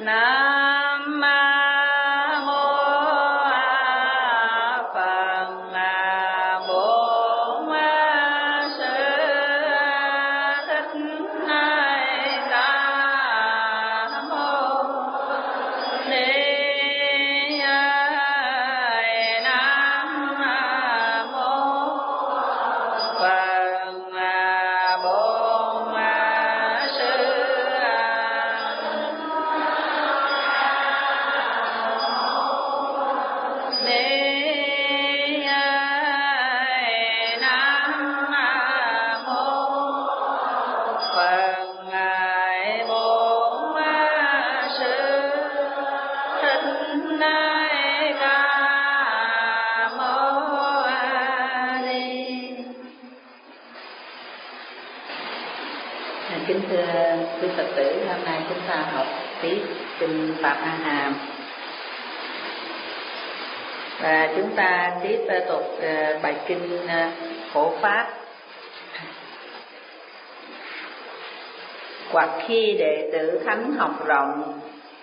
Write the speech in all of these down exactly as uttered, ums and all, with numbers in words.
Nam mô Phật. Bổn Sư Thích Ca Mâu Ni. Nam mô Phật. Bổn Sư Kính thưa quý Phật tử, hôm nay chúng ta học tiếp kinh Pháp A Hàm và chúng ta tiếp tục bài kinh Phổ Pháp. Hoặc khi đệ tử thánh học rộng,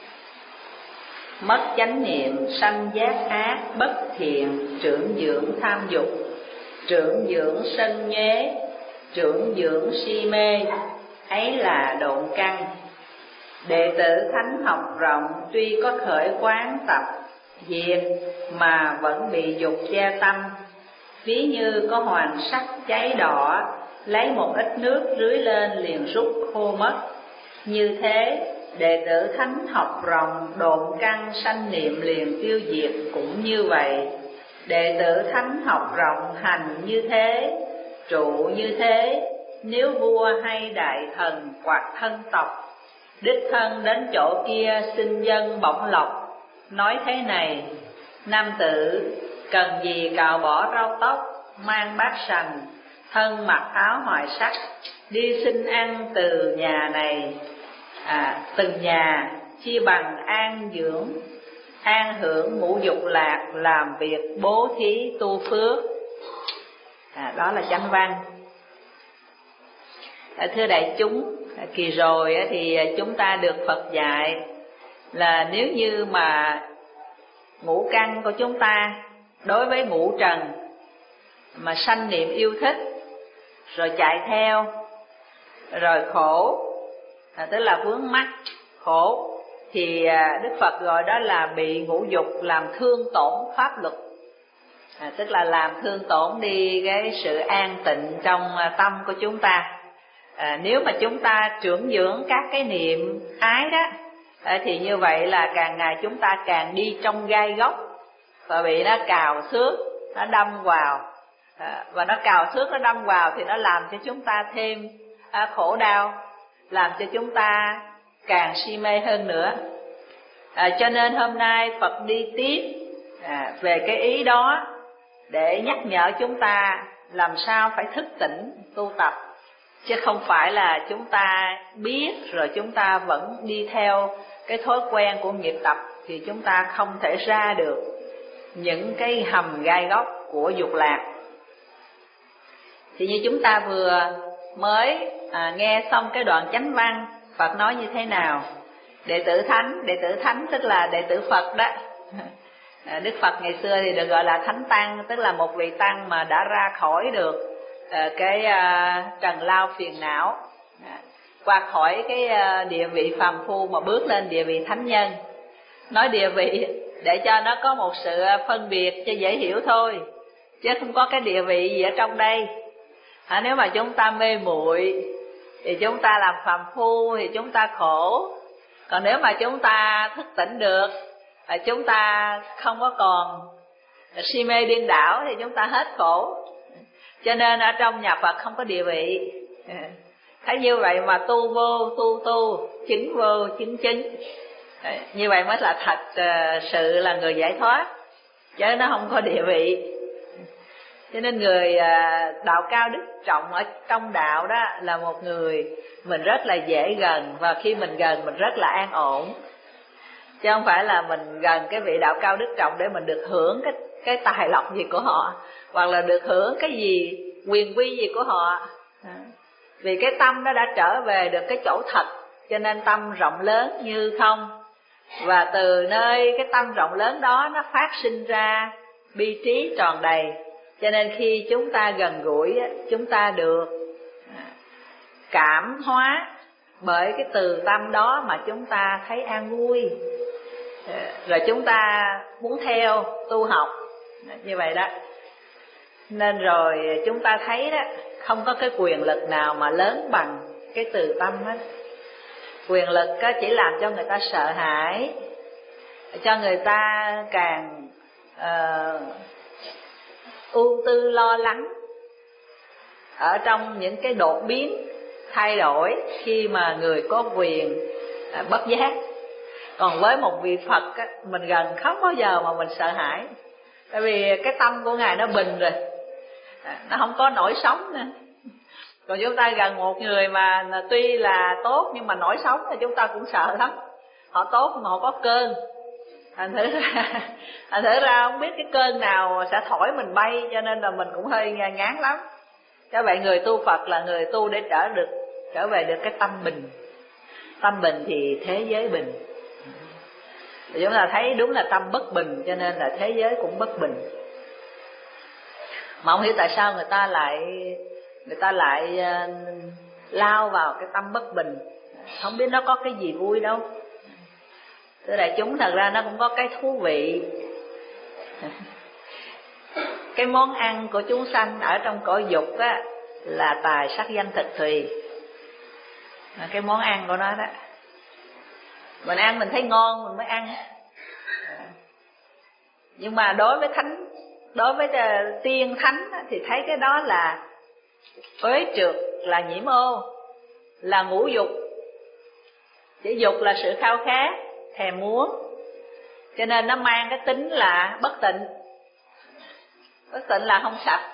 mất chánh niệm, sanh giác ác, bất thiện, trưởng dưỡng tham dục, trưởng dưỡng sân nhuế, trưởng dưỡng si mê, ấy là độn căn. Đệ tử thánh học rộng tuy có khởi quán tập diệt mà vẫn bị dục che tâm. Ví như có hoàng sắt cháy đỏ, lấy một ít nước rưới lên liền rút khô mất. Như thế đệ tử thánh học rộng độn căn sanh niệm liền tiêu diệt cũng như vậy. Đệ tử thánh học rộng hành như thế, trụ như thế, nếu vua hay đại thần hoặc thân tộc đích thân đến chỗ kia xin dân bổng lộc, nói thế này: nam tử cần gì cạo bỏ râu tóc, mang bát sành, thân mặc áo hoài sắc, đi xin ăn từ nhà này à, từng nhà, chi bằng an dưỡng an hưởng ngũ dục lạc, làm việc bố thí tu phước. à, Đó là chánh văn. à, Thưa đại chúng, kỳ rồi thì chúng ta được Phật dạy là nếu như mà ngũ căn của chúng ta đối với ngũ trần mà sanh niệm yêu thích, rồi chạy theo, rồi khổ, à, tức là vướng mắc khổ, thì Đức Phật gọi đó là bị ngũ dục làm thương tổn pháp luật. à, Tức là làm thương tổn đi cái sự an tịnh trong tâm của chúng ta. À, nếu mà chúng ta trưởng dưỡng các cái niệm ái đó, à, thì như vậy là càng ngày chúng ta càng đi trong gai góc và bị nó cào xước, nó đâm vào, à, và nó cào xước, nó đâm vào thì nó làm cho chúng ta thêm à, khổ đau, làm cho chúng ta càng si mê hơn nữa. à, Cho nên hôm nay Phật đi tiếp à, về cái ý đó để nhắc nhở chúng ta làm sao phải thức tỉnh tu tập, chứ không phải là chúng ta biết rồi chúng ta vẫn đi theo cái thói quen của nghiệp tập, thì chúng ta không thể ra được những cái hầm gai góc của dục lạc. Thì như chúng ta vừa mới à, nghe xong cái đoạn chánh văn, Phật nói như thế nào? Đệ tử thánh, đệ tử thánh tức là đệ tử Phật đó. à, Đức Phật ngày xưa thì được gọi là thánh tăng, tức là một vị tăng mà đã ra khỏi được à, cái à, trần lao phiền não, à, qua khỏi cái à, địa vị phàm phu mà bước lên địa vị thánh nhân. Nói địa vị để cho nó có một sự phân biệt cho dễ hiểu thôi, chứ không có cái địa vị gì ở trong đây. à, Nếu mà chúng ta mê muội thì chúng ta làm phàm phu thì chúng ta khổ. Còn nếu mà chúng ta thức tỉnh được, và chúng ta không có còn si mê điên đảo thì chúng ta hết khổ. Cho nên ở trong nhà Phật không có địa vị. Thấy như vậy mà tu vô tu tu, chứng vô chứng chứng, như vậy mới là thật sự là người giải thoát, chứ nó không có địa vị. Cho nên người đạo cao đức trọng ở trong đạo đó là một người mình rất là dễ gần, và khi mình gần mình rất là an ổn, chứ không phải là mình gần cái vị đạo cao đức trọng để mình được hưởng cái cái tài lộc gì của họ, hoặc là được hưởng cái gì quyền quy gì của họ. Vì cái tâm nó đã trở về được cái chỗ thật, cho nên tâm rộng lớn như không, Và từ nơi cái tâm rộng lớn đó nó phát sinh ra bi trí tròn đầy. Cho nên khi chúng ta gần gũi, chúng ta được cảm hóa bởi cái từ tâm đó mà chúng ta thấy an vui. Rồi chúng ta muốn theo tu học như vậy đó. Nên rồi chúng ta thấy đó, không có cái quyền lực nào mà lớn bằng cái từ tâm hết. Quyền lực chỉ làm cho người ta sợ hãi, cho người ta càng uh, ưu tư lo lắng ở trong những cái đột biến thay đổi khi mà người có quyền uh, bất giác. Còn với một vị Phật á, mình gần không bao giờ mà mình sợ hãi. Tại vì cái tâm của Ngài nó bình rồi, nó không có nổi sóng nữa. Còn chúng ta gần một người mà tuy là tốt nhưng mà nổi sóng thì chúng ta cũng sợ lắm. Họ tốt mà họ có cơn, thành thử ra, thành thử ra không biết cái cơn nào sẽ thổi mình bay, cho nên là mình cũng hơi ngán lắm. Cho vậy người tu Phật là người tu để trở được trở về được cái tâm bình. Tâm bình thì thế giới bình. Thì chúng ta thấy đúng là tâm bất bình, cho nên là thế giới cũng bất bình. Mà không hiểu tại sao người ta lại người ta lại uh, lao vào cái tâm bất bình. Không biết nó có cái gì vui đâu. Thưa đại chúng, thật ra nó cũng có cái thú vị. Cái món ăn của chúng sanh ở trong cõi dục á, là tài sắc danh thực thùy. Cái món ăn của nó đó, mình ăn mình thấy ngon mình mới ăn. Nhưng mà đối với thánh, đối với tiên thánh thì thấy cái đó là uế trượt, là nhiễm ô, là ngũ dục. Chữ dục là sự khao khát, thèm muốn, cho nên nó mang cái tính là bất tịnh. Bất tịnh là không sạch.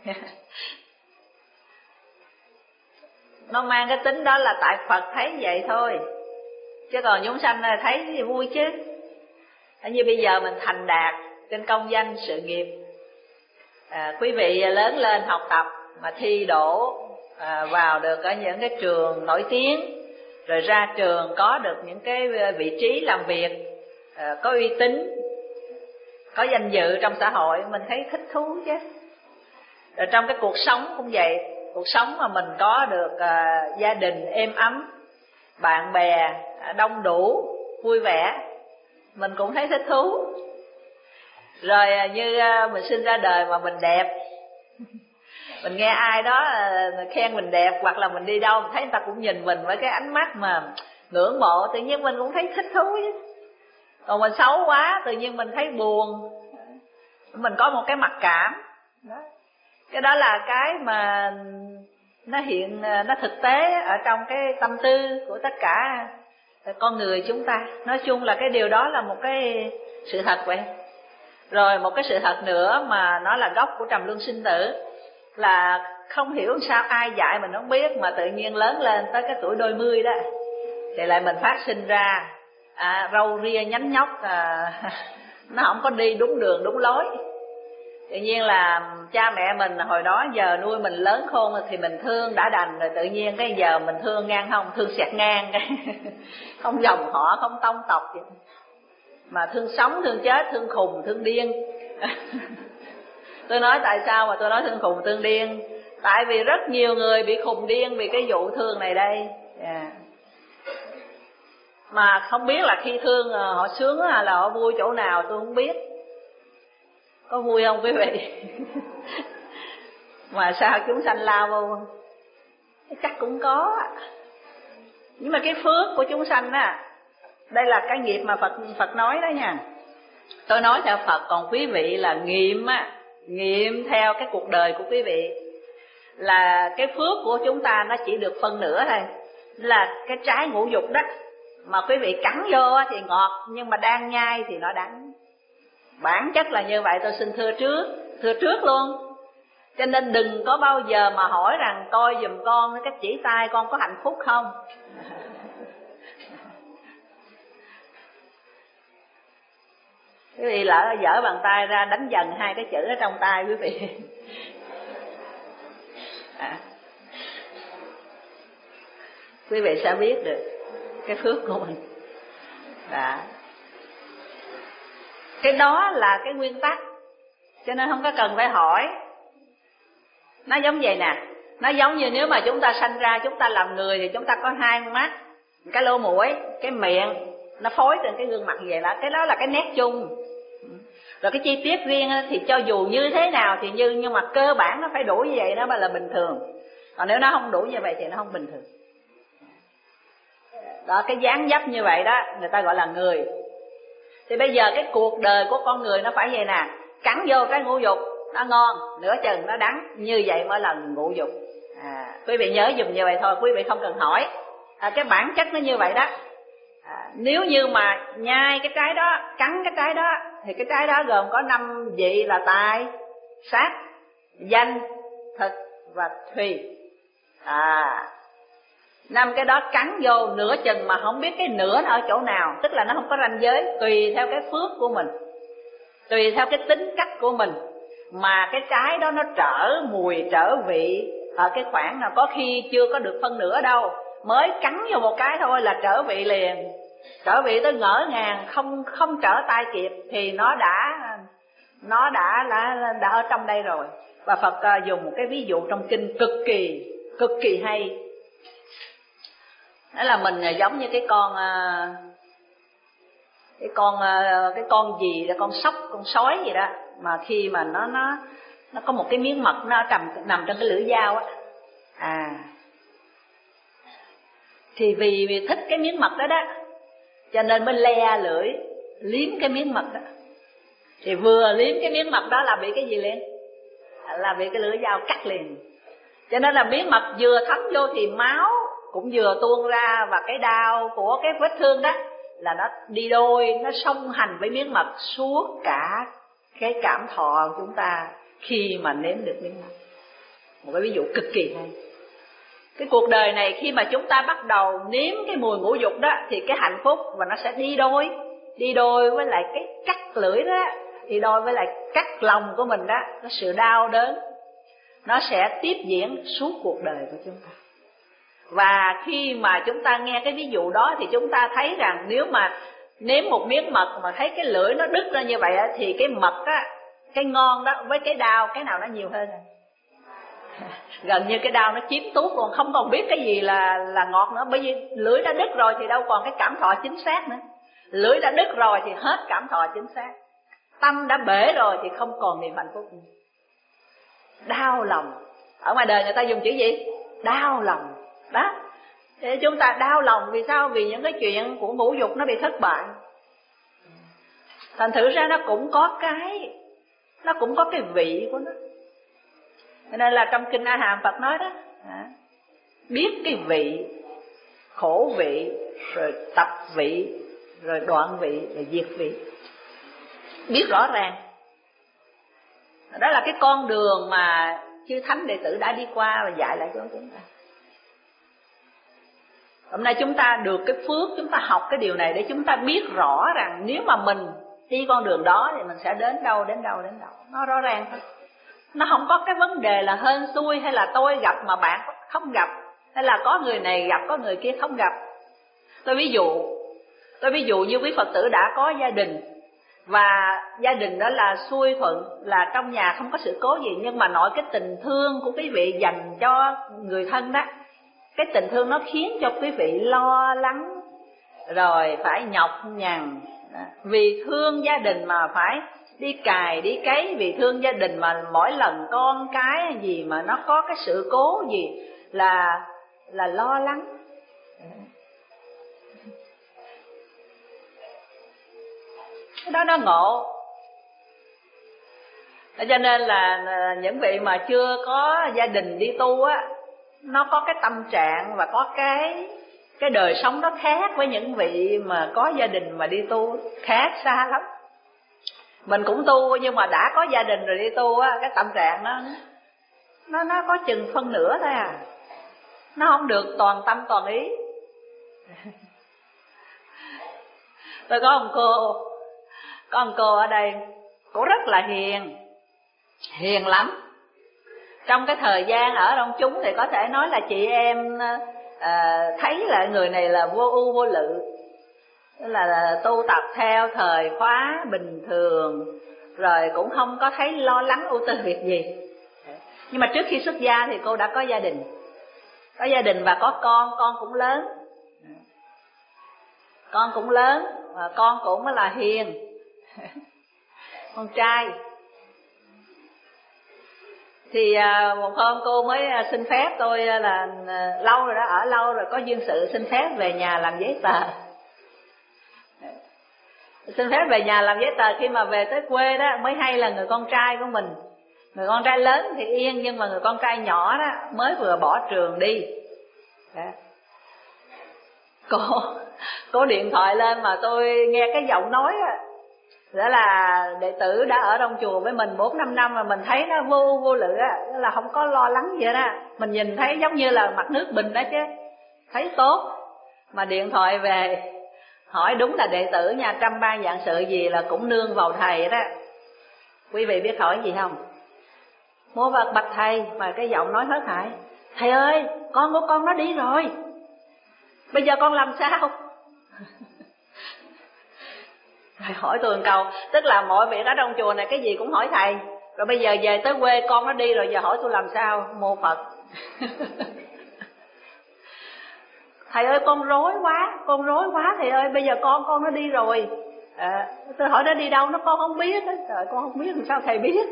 Nó mang cái tính đó là tại Phật thấy vậy thôi, chứ còn chúng sanh thấy thì vui chứ. Như bây giờ mình thành đạt trên công danh sự nghiệp, à, quý vị lớn lên học tập mà thi đỗ à, vào được ở những cái trường nổi tiếng, rồi ra trường có được những cái vị trí làm việc à, có uy tín, có danh dự trong xã hội, mình thấy thích thú chứ. Rồi trong cái cuộc sống cũng vậy, cuộc sống mà mình có được à, gia đình êm ấm, bạn bè đông đủ, vui vẻ, mình cũng thấy thích thú. Rồi như mình sinh ra đời mà mình đẹp, mình nghe ai đó khen mình đẹp, hoặc là mình đi đâu mình thấy người ta cũng nhìn mình với cái ánh mắt mà ngưỡng mộ, tự nhiên mình cũng thấy thích thú chứ. Còn mình xấu quá tự nhiên mình thấy buồn, mình có một cái mặc cảm đó. Cái đó là cái mà nó hiện, nó thực tế ở trong cái tâm tư của tất cả con người chúng ta. Nói chung là cái điều đó là một cái sự thật vậy. Rồi một cái sự thật nữa mà nó là gốc của trầm luân sinh tử, là không hiểu sao ai dạy mình không biết, mà tự nhiên lớn lên tới cái tuổi đôi mươi đó thì lại mình phát sinh ra à, râu ria nhánh nhóc, à, nó không có đi đúng đường đúng lối. Tự nhiên là cha mẹ mình hồi đó giờ nuôi mình lớn khôn thì mình thương đã đành rồi, tự nhiên cái giờ mình thương ngang không, thương xẹt ngang cái không dòng họ, không tông tộc gì, mà thương sống, thương chết, thương khùng, thương điên. Tôi nói tại sao mà tôi nói thương khùng, thương điên? Tại vì rất nhiều người bị khùng điên vì cái vụ thương này đây. Yeah. Mà không biết là khi thương họ sướng hay là họ vui chỗ nào tôi không biết. Có vui không quý vị? Mà sao chúng sanh lao vô? Chắc cũng có. Nhưng mà cái phước của chúng sanh á, đây là cái nghiệp mà Phật Phật nói đó nha. Tôi nói theo Phật, còn quý vị là nghiệm á, nghiệm theo cái cuộc đời của quý vị. Là cái phước của chúng ta nó chỉ được phân nửa thôi. Là cái trái ngũ dục đó, mà quý vị cắn vô thì ngọt, nhưng mà đang nhai thì nó đắng. Bản chất là như vậy, tôi xin thưa trước, thưa trước luôn. Cho nên đừng có bao giờ mà hỏi rằng coi giùm con cái chỉ tay con có hạnh phúc không. Quý vị lỡ dở bàn tay ra đánh dần hai cái chữ ở trong tay quý vị. À, quý vị sẽ biết được cái phước của mình. Đã. Cái đó là cái nguyên tắc, cho nên không có cần phải hỏi. Nó giống vậy nè, nó giống như nếu mà chúng ta sanh ra, chúng ta làm người thì chúng ta có hai con mắt, cái lỗ mũi, cái miệng, nó phối trên cái gương mặt như vậy đó. Cái đó là cái nét chung. Rồi cái chi tiết riêng thì cho dù như thế nào thì như, nhưng mà cơ bản nó phải đủ như vậy đó mới là bình thường. Còn nếu nó không đủ như vậy thì nó không bình thường. Đó, cái dáng dấp như vậy đó người ta gọi là người. Thì bây giờ cái cuộc đời của con người nó phải vậy nè, cắn vô cái ngũ dục nó ngon, nửa chừng nó đắng, như vậy mới là ngũ dục. À, quý vị nhớ dùm như vậy thôi, quý vị không cần hỏi. À, cái bản chất nó như vậy đó. À, nếu như mà nhai cái trái đó, cắn cái trái đó, thì cái trái đó gồm có năm vị là tài, sắc, danh, thực và thùy. À, năm cái đó cắn vô nửa chừng mà không biết cái nửa nó ở chỗ nào, tức là nó không có ranh giới, tùy theo cái phước của mình, tùy theo cái tính cách của mình mà cái trái đó nó trở mùi trở vị ở cái khoảng nào, có khi chưa có được phân nửa đâu, mới cắn vô một cái thôi là trở vị liền, trở vị tới ngỡ ngàng, không không trở tay kịp thì nó đã nó đã đã, đã ở trong đây rồi. Và Phật dùng một cái ví dụ trong kinh cực kỳ cực kỳ hay. Đó là mình giống như cái con cái con cái con gì là con sóc, con sói gì đó, mà khi mà nó nó nó có một cái miếng mật nó trầm nằm trong cái lưỡi dao á. À, thì vì, vì thích cái miếng mật đó đó, cho nên mới le lưỡi liếm cái miếng mật đó. Thì vừa liếm cái miếng mật đó là bị cái gì liền? Là bị cái lưỡi dao cắt liền. Cho nên là miếng mật vừa thấm vô thì máu cũng vừa tuôn ra, và cái đau của cái vết thương đó là nó đi đôi, nó song hành với miếng mật suốt cả cái cảm thọ của chúng ta khi mà nếm được miếng mật. Một cái ví dụ cực kỳ hay. Cái cuộc đời này khi mà chúng ta bắt đầu nếm cái mùi ngũ dục đó thì cái hạnh phúc và nó sẽ đi đôi, đi đôi với lại cái cắt lưỡi đó, đi đôi với lại cắt lòng của mình đó, cái sự đau đớn nó sẽ tiếp diễn suốt cuộc đời của chúng ta. Và khi mà chúng ta nghe cái ví dụ đó thì chúng ta thấy rằng nếu mà nếm một miếng mật mà thấy cái lưỡi nó đứt ra như vậy thì cái mật á, cái ngon đó với cái đau, cái nào nó nhiều hơn? Gần như cái đau nó chiếm tuốt luôn, không còn biết cái gì là là ngọt nữa, bởi vì lưỡi đã đứt rồi thì đâu còn cái cảm thọ chính xác nữa. Lưỡi đã đứt rồi thì hết cảm thọ chính xác. Tâm đã bể rồi thì không còn niềm hạnh phúc nữa. Đau lòng. Ở ngoài đời người ta dùng chữ gì? Đau lòng. Đó. Để chúng ta đau lòng vì sao? Vì những cái chuyện của ngũ dục nó bị thất bại. Thành thử ra nó cũng có cái Nó cũng có cái vị của nó. Cho nên là trong kinh A Hàm Phật nói đó, biết cái vị, khổ vị, rồi tập vị, rồi đoạn vị, rồi diệt vị. Biết rõ ràng. Đó là cái con đường mà chư thánh đệ tử đã đi qua và dạy lại cho chúng ta. Hôm nay chúng ta được cái phước, chúng ta học cái điều này để chúng ta biết rõ rằng nếu mà mình đi con đường đó thì mình sẽ đến đâu, đến đâu, đến đâu. Nó rõ ràng thôi. Nó không có cái vấn đề là hên xui hay là tôi gặp mà bạn không gặp, hay là có người này gặp, có người kia không gặp. Tôi ví dụ, tôi ví dụ như quý Phật tử đã có gia đình, và gia đình đó là xuôi thuận, là trong nhà không có sự cố gì, nhưng mà nội cái tình thương của quý vị dành cho người thân đó, cái tình thương nó khiến cho quý vị lo lắng, rồi phải nhọc nhằn, vì thương gia đình mà phải đi cày đi cấy, vì thương gia đình mà mỗi lần con cái gì mà nó có cái sự cố gì là là lo lắng. Cái đó nó ngộ. Cho nên là những vị mà chưa có gia đình đi tu á, nó có cái tâm trạng và có cái cái đời sống nó khác với những vị mà có gia đình mà đi tu, khác xa lắm. Mình cũng tu nhưng mà đã có gia đình rồi đi tu á, cái tâm trạng nó nó nó có chừng phân nửa thôi à, nó không được toàn tâm toàn ý. Tôi có một cô, có một cô ở đây, cô rất là hiền, hiền lắm. Trong cái thời gian ở trong chúng thì có thể nói là chị em à, thấy là người này là vô ưu vô lự, Tức là, là tu tập theo thời khóa bình thường, rồi cũng không có thấy lo lắng ưu tư việc gì. Nhưng mà trước khi xuất gia thì cô đã có gia đình, có gia đình và có con, con cũng lớn, con cũng lớn và con cũng là hiền, con trai. Thì một hôm cô mới xin phép tôi là lâu rồi đó, ở lâu rồi có duyên sự xin phép về nhà làm giấy tờ. Xin phép về nhà làm giấy tờ, khi mà về tới quê đó mới hay là người con trai của mình, người con trai lớn thì yên, nhưng mà người con trai nhỏ đó mới vừa bỏ trường đi. Đó. Cô cô điện thoại lên mà tôi nghe cái giọng nói á, đó là đệ tử đã ở trong chùa với mình bốn năm năm mà mình thấy nó vô vô lự á, đó là không có lo lắng gì đó. Mình nhìn thấy giống như là mặt nước bình đó chứ, thấy tốt. Mà điện thoại về hỏi đúng là đệ tử nha, trăm ban vạn sự gì là cũng nương vào thầy đó. Quý vị biết hỏi gì không? Mua vật bạch thầy, mà cái giọng nói hớt hải: thầy ơi, con của con nó đi rồi, bây giờ con làm sao? Thầy hỏi tôi một câu, tức là mọi việc ở trong chùa này cái gì cũng hỏi thầy, rồi bây giờ về tới quê con nó đi rồi, giờ hỏi tôi làm sao? Mô Phật. Thầy ơi con rối quá, con rối quá thầy ơi, bây giờ con con nó đi rồi. À, tôi hỏi nó đi đâu, nó con không biết. Trời, con không biết làm sao thầy biết?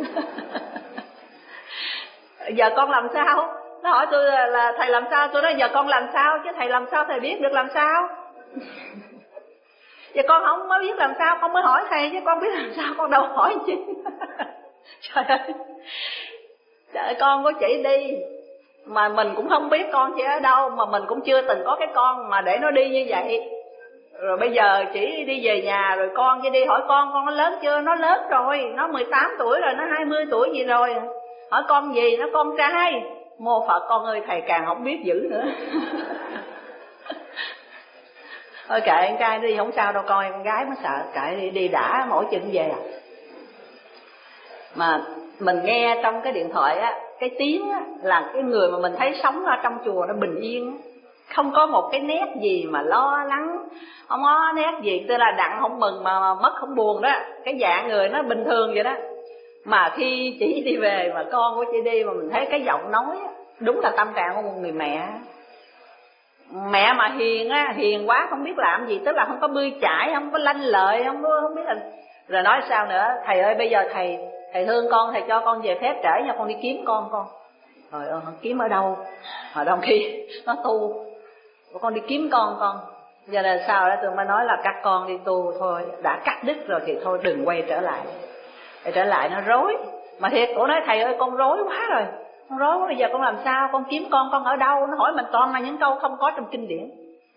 Giờ con làm sao? Nó hỏi tôi là, là thầy làm sao? Tôi nói giờ con làm sao chứ thầy làm sao thầy biết được làm sao? Giờ con không mới biết làm sao, con mới hỏi thầy chứ con biết làm sao, con đâu hỏi chứ. Trời ơi, trời ơi, con có chỉ đi mà mình cũng không biết con chỉ ở đâu, mà mình cũng chưa từng có cái con mà để nó đi như vậy. Rồi bây giờ chỉ đi về nhà rồi con chỉ đi hỏi con, con nó lớn chưa? Nó lớn rồi, nó mười tám tuổi rồi, nó hai mươi tuổi gì rồi. Hỏi con gì? Nó con trai. Mô Phật con ơi, thầy càng không biết dữ nữa. Thôi kệ con trai đi không sao đâu, coi con gái mới sợ, kệ đi, đi đã mỗi chừng về à. Mà mình nghe trong cái điện thoại á, cái tiếng á, là cái người mà mình thấy sống ở trong chùa nó bình yên, không có một cái nét gì mà lo lắng, không có nét gì, tức là đặng không mừng mà mất không buồn đó, cái dạng người nó bình thường vậy đó. Mà khi chị đi về mà con của chị đi mà mình thấy cái giọng nói á, đúng là tâm trạng của một người mẹ. Mẹ mà hiền á, hiền quá không biết làm gì, tức là không có bươi chải, không có lanh lợi, không có không biết là. Rồi nói sao nữa? Thầy ơi bây giờ thầy thầy thương con, thầy cho con về phép trễ nha, con đi kiếm con con. Trời ơi, kiếm ở đâu? Hồi đông khi nó tu, con đi kiếm con con. Giờ là sao đó, tôi mới nói là các con đi tu thôi, đã cắt đứt rồi thì thôi đừng quay trở lại. Quay trở lại nó rối. Mà thiệt, cổ nói thầy ơi con rối quá rồi, con rối quá, bây giờ con làm sao? Con kiếm con con ở đâu? Nó hỏi mình toàn là những câu không có trong kinh điển.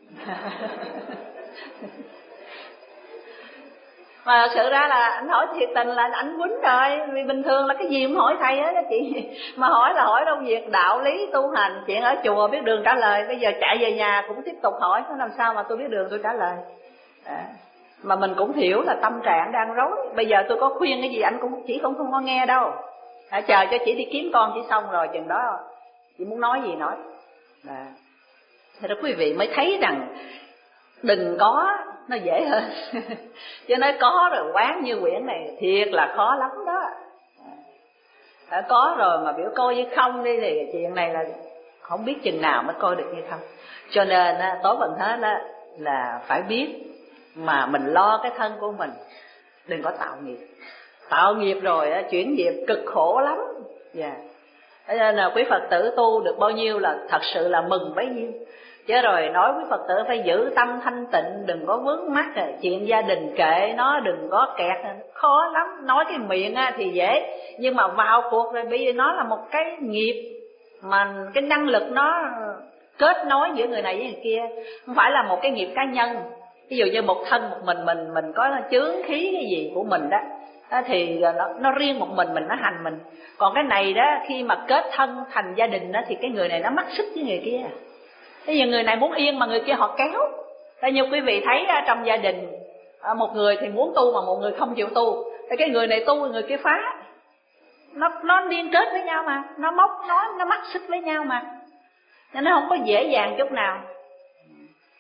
Mà thật sự ra là anh hỏi thiệt tình là anh quýnh rồi, vì bình thường là cái gì cũng hỏi thầy á chị. Mà hỏi là hỏi đâu việc đạo lý tu hành, chuyện ở chùa biết đường trả lời, bây giờ chạy về nhà cũng tiếp tục hỏi, nó làm sao mà tôi biết đường tôi trả lời. À, mà mình cũng hiểu là tâm trạng đang rối, bây giờ tôi có khuyên cái gì anh cũng chỉ không không có nghe đâu. À, chờ cho chị đi kiếm con chỉ xong rồi chừng đó chị muốn nói gì nói. À, thế đó quý vị mới thấy rằng đừng có nó dễ hơn. Chứ nói có rồi quán như quyển này thiệt là khó lắm đó. Đã có rồi mà biểu coi như không đi thì chuyện này là không biết chừng nào mới coi được như không. Cho nên tối bằng hết đó là phải biết mà mình lo cái thân của mình, đừng có tạo nghiệp. Tạo nghiệp rồi chuyển nghiệp cực khổ lắm. Dạ. Yeah. Thế nên là quý Phật tử tu được bao nhiêu là thật sự là mừng bấy nhiêu. Chứ rồi nói quý Phật tử phải giữ tâm thanh tịnh, đừng có vướng mắc chuyện gia đình kệ nó, đừng có kẹt, khó lắm. Nói cái miệng thì dễ, nhưng mà vào cuộc rồi bây giờ nó là một cái nghiệp mà cái năng lực nó kết nối giữa người này với người kia, không phải là một cái nghiệp cá nhân. Ví dụ như một thân một mình mình mình có chướng khí cái gì của mình đó, đó thì nó, nó riêng một mình mình nó hành mình. Còn cái này đó khi mà kết thân thành gia đình đó thì cái người này nó mắc xích với người kia. Bây giờ người này muốn yên mà người kia họ kéo. Thế như quý vị thấy trong gia đình, một người thì muốn tu mà một người không chịu tu, thì cái người này tu người kia phá. Nó nó liên kết với nhau mà, nó móc nói nó mắc xích với nhau mà, nên nó không có dễ dàng chút nào.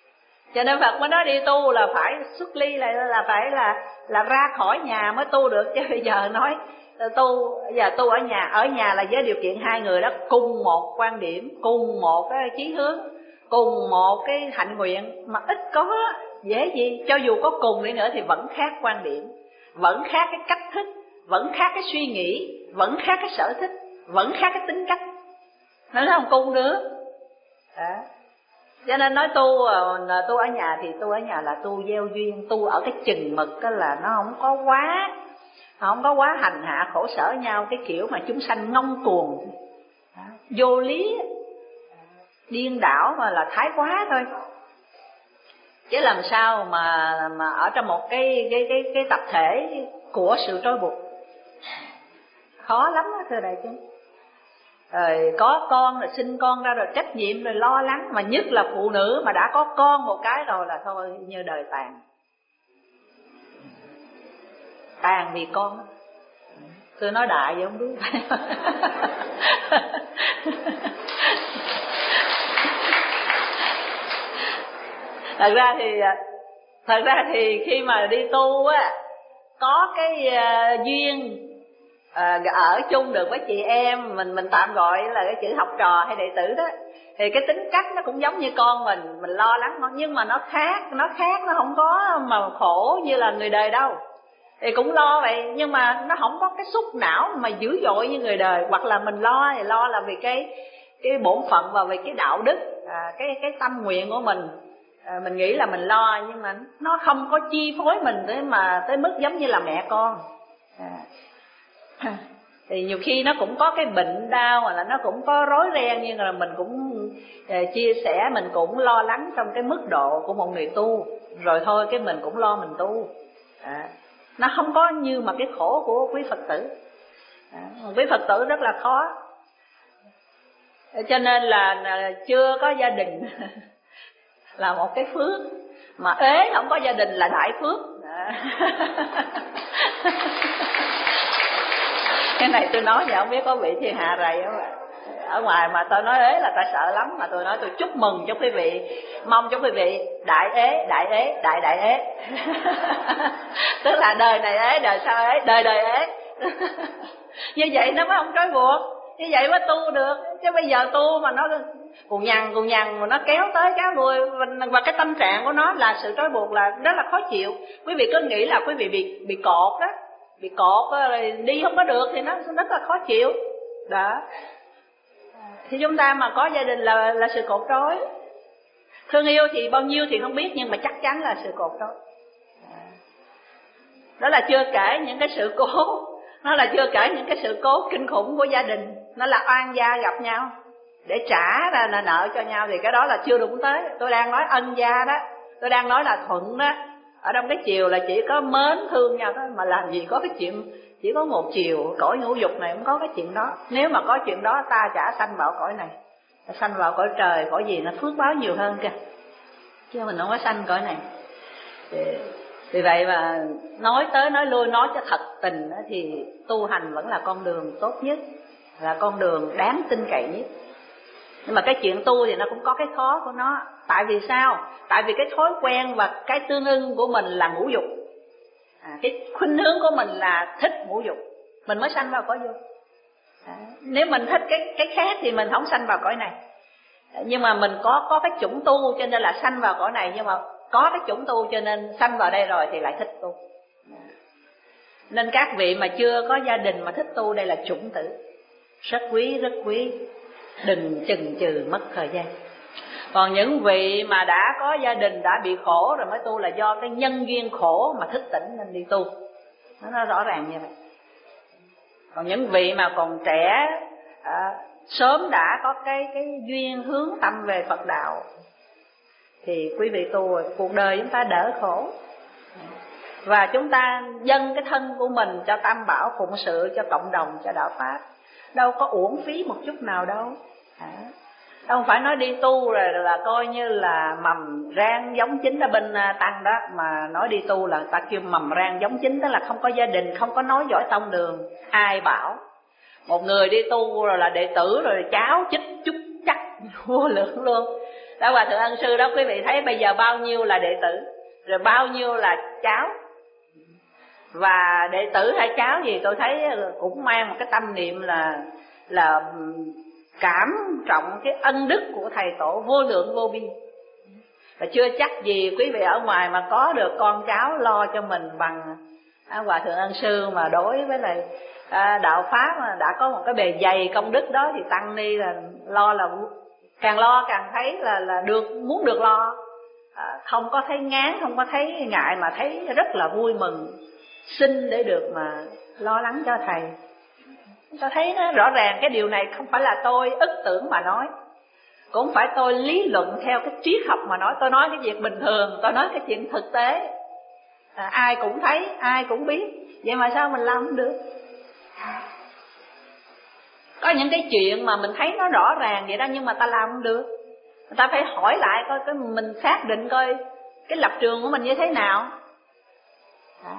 Cho nên Phật mới nói đi tu là phải xuất ly, là là phải là là ra khỏi nhà mới tu được. Chứ bây giờ nói tu, giờ tu ở nhà, ở nhà là với điều kiện hai người đó cùng một quan điểm, cùng một cái chí hướng, cùng một cái hạnh nguyện, mà ít có dễ gì. Cho dù có cùng đi nữa thì vẫn khác quan điểm, vẫn khác cái cách thức, vẫn khác cái suy nghĩ, vẫn khác cái sở thích, vẫn khác cái tính cách. Nó không cùng nữa à. Cho nên nói tu tu ở nhà thì tu ở nhà là tu gieo duyên, tu ở cái chừng mực đó, là nó không có quá không có quá hành hạ khổ sở nhau cái kiểu mà chúng sanh ngông cuồng vô lý điên đảo mà là thái quá thôi. Chứ làm sao mà mà ở trong một cái cái cái cái tập thể của sự trói buộc, khó lắm đó thưa đại chúng. Rồi có con rồi sinh con ra rồi trách nhiệm rồi lo lắng, mà nhất là phụ nữ mà đã có con một cái rồi là thôi như đời tàn, tàn vì con. Tôi nói đại vậy không biết. Thật ra thì thật ra thì khi mà đi tu á, có cái uh, duyên À, ở chung được với chị em mình, mình tạm gọi là cái chữ học trò hay đệ tử đó, thì cái tính cách nó cũng giống như con mình, mình lo lắng nó, nhưng mà nó khác, nó khác, nó không có mà khổ như là người đời đâu. Thì cũng lo vậy, nhưng mà nó không có cái xúc não mà dữ dội như người đời. Hoặc là mình lo thì lo là vì cái cái bổn phận và vì cái đạo đức, à, cái cái tâm nguyện của mình, à, mình nghĩ là mình lo, nhưng mà nó không có chi phối mình tới mà tới mức giống như là mẹ con. À. Thì nhiều khi nó cũng có cái bệnh đau, hoặc là nó cũng có rối ren, nhưng mà mình cũng uh, chia sẻ, mình cũng lo lắng trong cái mức độ của một người tu. Rồi thôi cái mình cũng lo mình tu. À, nó không có như mà cái khổ của quý Phật tử. À, quý Phật tử rất là khó. Cho nên là chưa có gia đình là một cái phước, mà ế không có gia đình là đại phước. À. Cái này tôi nói vậy không biết có vị thiên hạ rầy không ạ? Ở ngoài mà tôi nói ế là ta sợ lắm, mà tôi nói tôi chúc mừng cho quý vị, mong cho quý vị đại ế, đại ế, đại đại ế. Tức là đời này ế, đời sau ế, đời đời ế. Như vậy nó mới không trói buộc, như vậy mới tu được. Chứ bây giờ tu mà nó cù nhằn cù nhằn mà nó kéo tới kéo lui, và cái tâm trạng của nó là sự trói buộc, là rất là khó chịu. Quý vị cứ nghĩ là quý vị bị bị cột đó, bị cột đi không có được thì nó rất là khó chịu đó. Thì chúng ta mà có gia đình là là sự cột trói. Thương yêu thì bao nhiêu thì không biết, nhưng mà chắc chắn là sự cột trói. Đó là chưa kể những cái sự cố, nó là chưa kể những cái sự cố kinh khủng của gia đình. Nó là oan gia gặp nhau để trả ra là nợ cho nhau, thì cái đó là chưa đụng tới. Tôi đang nói ân gia đó, tôi đang nói là thuận đó. Ở trong cái chiều là chỉ có mến thương nhau thôi, mà làm gì có cái chuyện chỉ có một chiều. Cõi ngũ dục này không có cái chuyện đó. Nếu mà có chuyện đó ta chả sanh vào cõi này, sanh vào cõi trời, cõi gì nó phước báo nhiều hơn kìa, chứ mình không có sanh cõi này. Thì, vì vậy mà nói tới nói lui, nói cho thật tình đó, thì tu hành vẫn là con đường tốt nhất, là con đường đáng tin cậy nhất. Nhưng mà cái chuyện tu thì nó cũng có cái khó của nó. Tại vì sao? Tại vì cái thói quen và cái tương ưng của mình là ngũ dục. À, cái khuynh hướng của mình là thích ngũ dục, mình mới sanh vào cõi dục. À, nếu mình thích cái cái khác thì mình không sanh vào cõi này. À, nhưng mà mình có có cái chủng tu cho nên là sanh vào cõi này, nhưng mà có cái chủng tu cho nên sanh vào đây rồi thì lại thích tu. À, nên các vị mà chưa có gia đình mà thích tu, đây là chủng tử, rất quý rất quý, đừng chần chừ mất thời gian. Còn những vị mà đã có gia đình, đã bị khổ rồi mới tu là do cái nhân duyên khổ mà thức tỉnh nên đi tu. Nó rõ ràng như vậy. Còn những vị mà còn trẻ, à, sớm đã có cái cái duyên hướng tâm về Phật đạo thì quý vị tu rồi, cuộc đời chúng ta đỡ khổ. Và chúng ta dâng cái thân của mình cho Tam Bảo, phụng sự cho cộng đồng, cho đạo Pháp, đâu có uổng phí một chút nào đâu. À, không phải nói đi tu rồi là coi như là mầm rang giống chín ở bên Tăng đó, mà nói đi tu là ta kêu mầm rang giống chín, tức là không có gia đình, không có nói giỏi tông đường. Ai bảo một người đi tu rồi là đệ tử rồi cháu chích chút chắc vô lượng luôn. Đó, Hòa Thượng Ân Sư đó, quý vị thấy bây giờ bao nhiêu là đệ tử, rồi bao nhiêu là cháu. Và đệ tử hay cháu gì tôi thấy cũng mang một cái tâm niệm là là cảm trọng cái ân đức của thầy tổ vô lượng vô biên. Và chưa chắc gì quý vị ở ngoài mà có được con cháu lo cho mình bằng à, Hòa Thượng Ân Sư. Mà đối với lại à, đạo Pháp mà đã có một cái bề dày công đức đó thì tăng ni là lo là càng lo càng thấy là là được, muốn được lo, à, không có thấy ngán, không có thấy ngại, mà thấy rất là vui mừng, xin để được mà lo lắng cho thầy. Tôi thấy nó rõ ràng cái điều này không phải là tôi ức tưởng mà nói, cũng phải tôi lý luận theo cái triết học mà nói. Tôi nói cái việc bình thường, tôi nói cái chuyện thực tế, à, ai cũng thấy, ai cũng biết. Vậy mà sao mình làm không được? Có những cái chuyện mà mình thấy nó rõ ràng vậy đó, nhưng mà ta làm không được. Người ta phải hỏi lại coi cái mình xác định coi cái lập trường của mình như thế nào, à,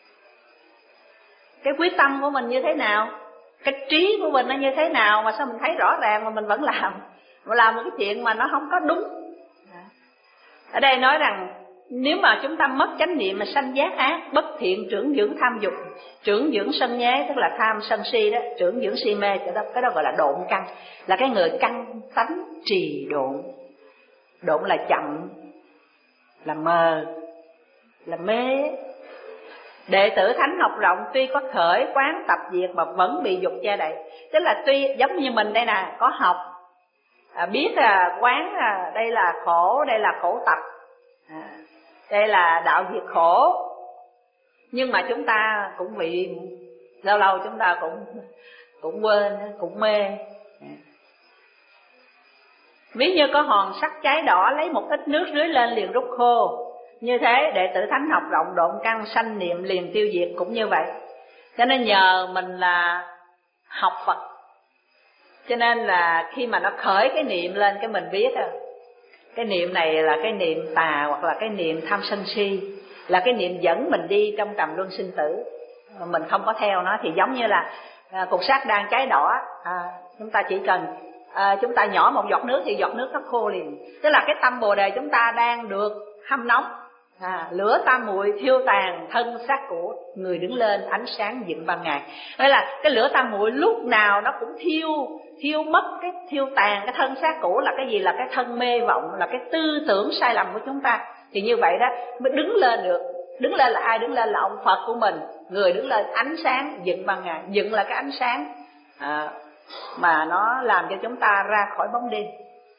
cái quyết tâm của mình như thế nào, cái trí của mình nó như thế nào, mà sao mình thấy rõ ràng mà mình vẫn làm, mà làm một cái chuyện mà nó không có đúng. Ở đây nói rằng nếu mà chúng ta mất chánh niệm mà sanh giác ác, bất thiện trưởng dưỡng tham dục, trưởng dưỡng sân nhế, tức là tham sân si đó, trưởng dưỡng si mê, cái đó, cái đó gọi là độn căn, là cái người căn tánh trì độn. Độn là chậm, là mờ, là mê. Đệ tử thánh học rộng tuy có khởi quán tập diệt mà vẫn bị dục che đậy. Tức là tuy giống như mình đây nè, có học, à, biết là quán là đây là khổ, đây là khổ tập, à, đây là đạo diệt khổ, nhưng mà chúng ta cũng bị, lâu lâu chúng ta cũng cũng quên, cũng mê. Ví như có hòn sắt cháy đỏ, lấy một ít nước rưới lên liền rút khô. Như thế đệ tử thánh học rộng độn căn sanh niệm liền tiêu diệt cũng như vậy. Cho nên nhờ mình là học Phật, cho nên là khi mà nó khởi cái niệm lên, cái mình biết à, cái niệm này là cái niệm tà, hoặc là cái niệm tham sân si, là cái niệm dẫn mình đi trong trầm luân sinh tử. Mình không có theo nó thì giống như là à, cục sắt đang cháy đỏ, à, chúng ta chỉ cần à, chúng ta nhỏ một giọt nước thì giọt nước nó khô liền. Tức là cái tâm Bồ Đề chúng ta đang được hâm nóng, à, lửa tam muội thiêu tàn thân xác của người đứng lên, ánh sáng dựng ban ngày. Đây là cái lửa tam muội lúc nào nó cũng thiêu thiêu mất, cái thiêu tàn cái thân xác cũ là cái gì? Là cái thân mê vọng, là cái tư tưởng sai lầm của chúng ta. Thì như vậy đó mới đứng lên được. Đứng lên là ai? Đứng lên là ông Phật của mình, người đứng lên ánh sáng dựng ban ngày. Dựng là cái ánh sáng à, mà nó làm cho chúng ta ra khỏi bóng đêm.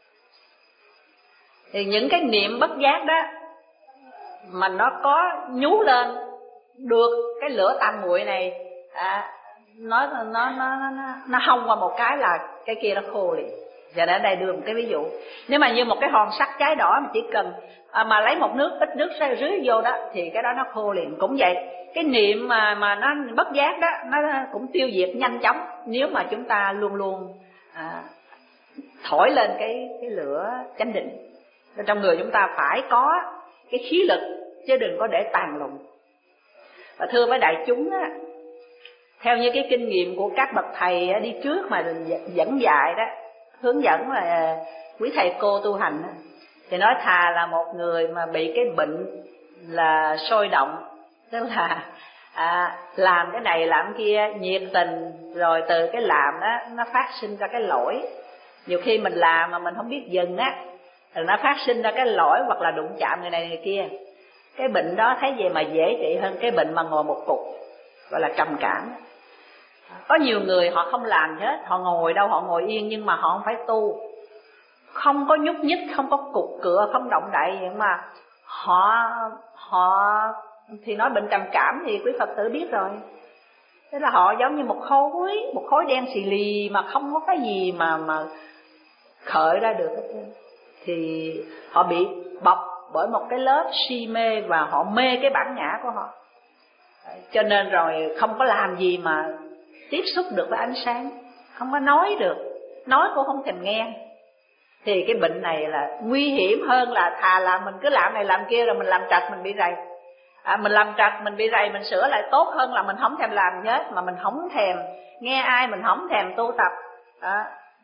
Thì những cái niệm bất giác đó mà nó có nhú lên được cái lửa tam muội này, à, nó nó nó nó nó hông qua một cái là cái kia nó khô liền. Giờ ở đây đưa một cái ví dụ, nếu mà như một cái hòn sắt cháy đỏ mà chỉ cần à, mà lấy một nước ít nước rưới vô đó thì cái đó nó khô liền. Cũng vậy, cái niệm mà mà nó bất giác đó nó cũng tiêu diệt nhanh chóng nếu mà chúng ta luôn luôn à, thổi lên cái cái lửa chánh định. Trong người chúng ta phải có cái khí lực chứ đừng có để tàn lụng. Và thưa với đại chúng á, theo như cái kinh nghiệm của các bậc thầy đi trước mà dẫn dạy đó, hướng dẫn là quý thầy cô tu hành đó, thì nói thà là một người mà bị cái bệnh là sôi động, tức là à, làm cái này làm cái kia nhiệt tình, rồi từ cái làm đó nó phát sinh ra cái lỗi. Nhiều khi mình làm mà mình không biết dừng á, rồi nó phát sinh ra cái lỗi hoặc là đụng chạm người này người kia. Cái bệnh đó thấy vậy mà dễ trị hơn cái bệnh mà ngồi một cục, gọi là trầm cảm. Có nhiều người họ không làm hết, họ ngồi đâu, họ ngồi yên nhưng mà họ không phải tu, không có nhúc nhích, không có cục cựa, không động đậy, nhưng mà họ họ thì nói bệnh trầm cảm thì quý Phật tử biết rồi. Thế là họ giống như một khối, một khối đen xì lì mà không có cái gì mà mà khởi ra được hết trơn. Thì họ bị bọc bởi một cái lớp si mê và họ mê cái bản ngã của họ. Cho nên rồi không có làm gì mà tiếp xúc được với ánh sáng, không có nói được, nói cũng không thèm nghe. Thì cái bệnh này là nguy hiểm hơn là thà là mình cứ làm này làm kia rồi mình làm trật mình bị rầy. À, mình làm trật mình bị rầy mình sửa lại tốt hơn là mình không thèm làm hết, mà mình không thèm nghe ai, mình không thèm tu tập. À,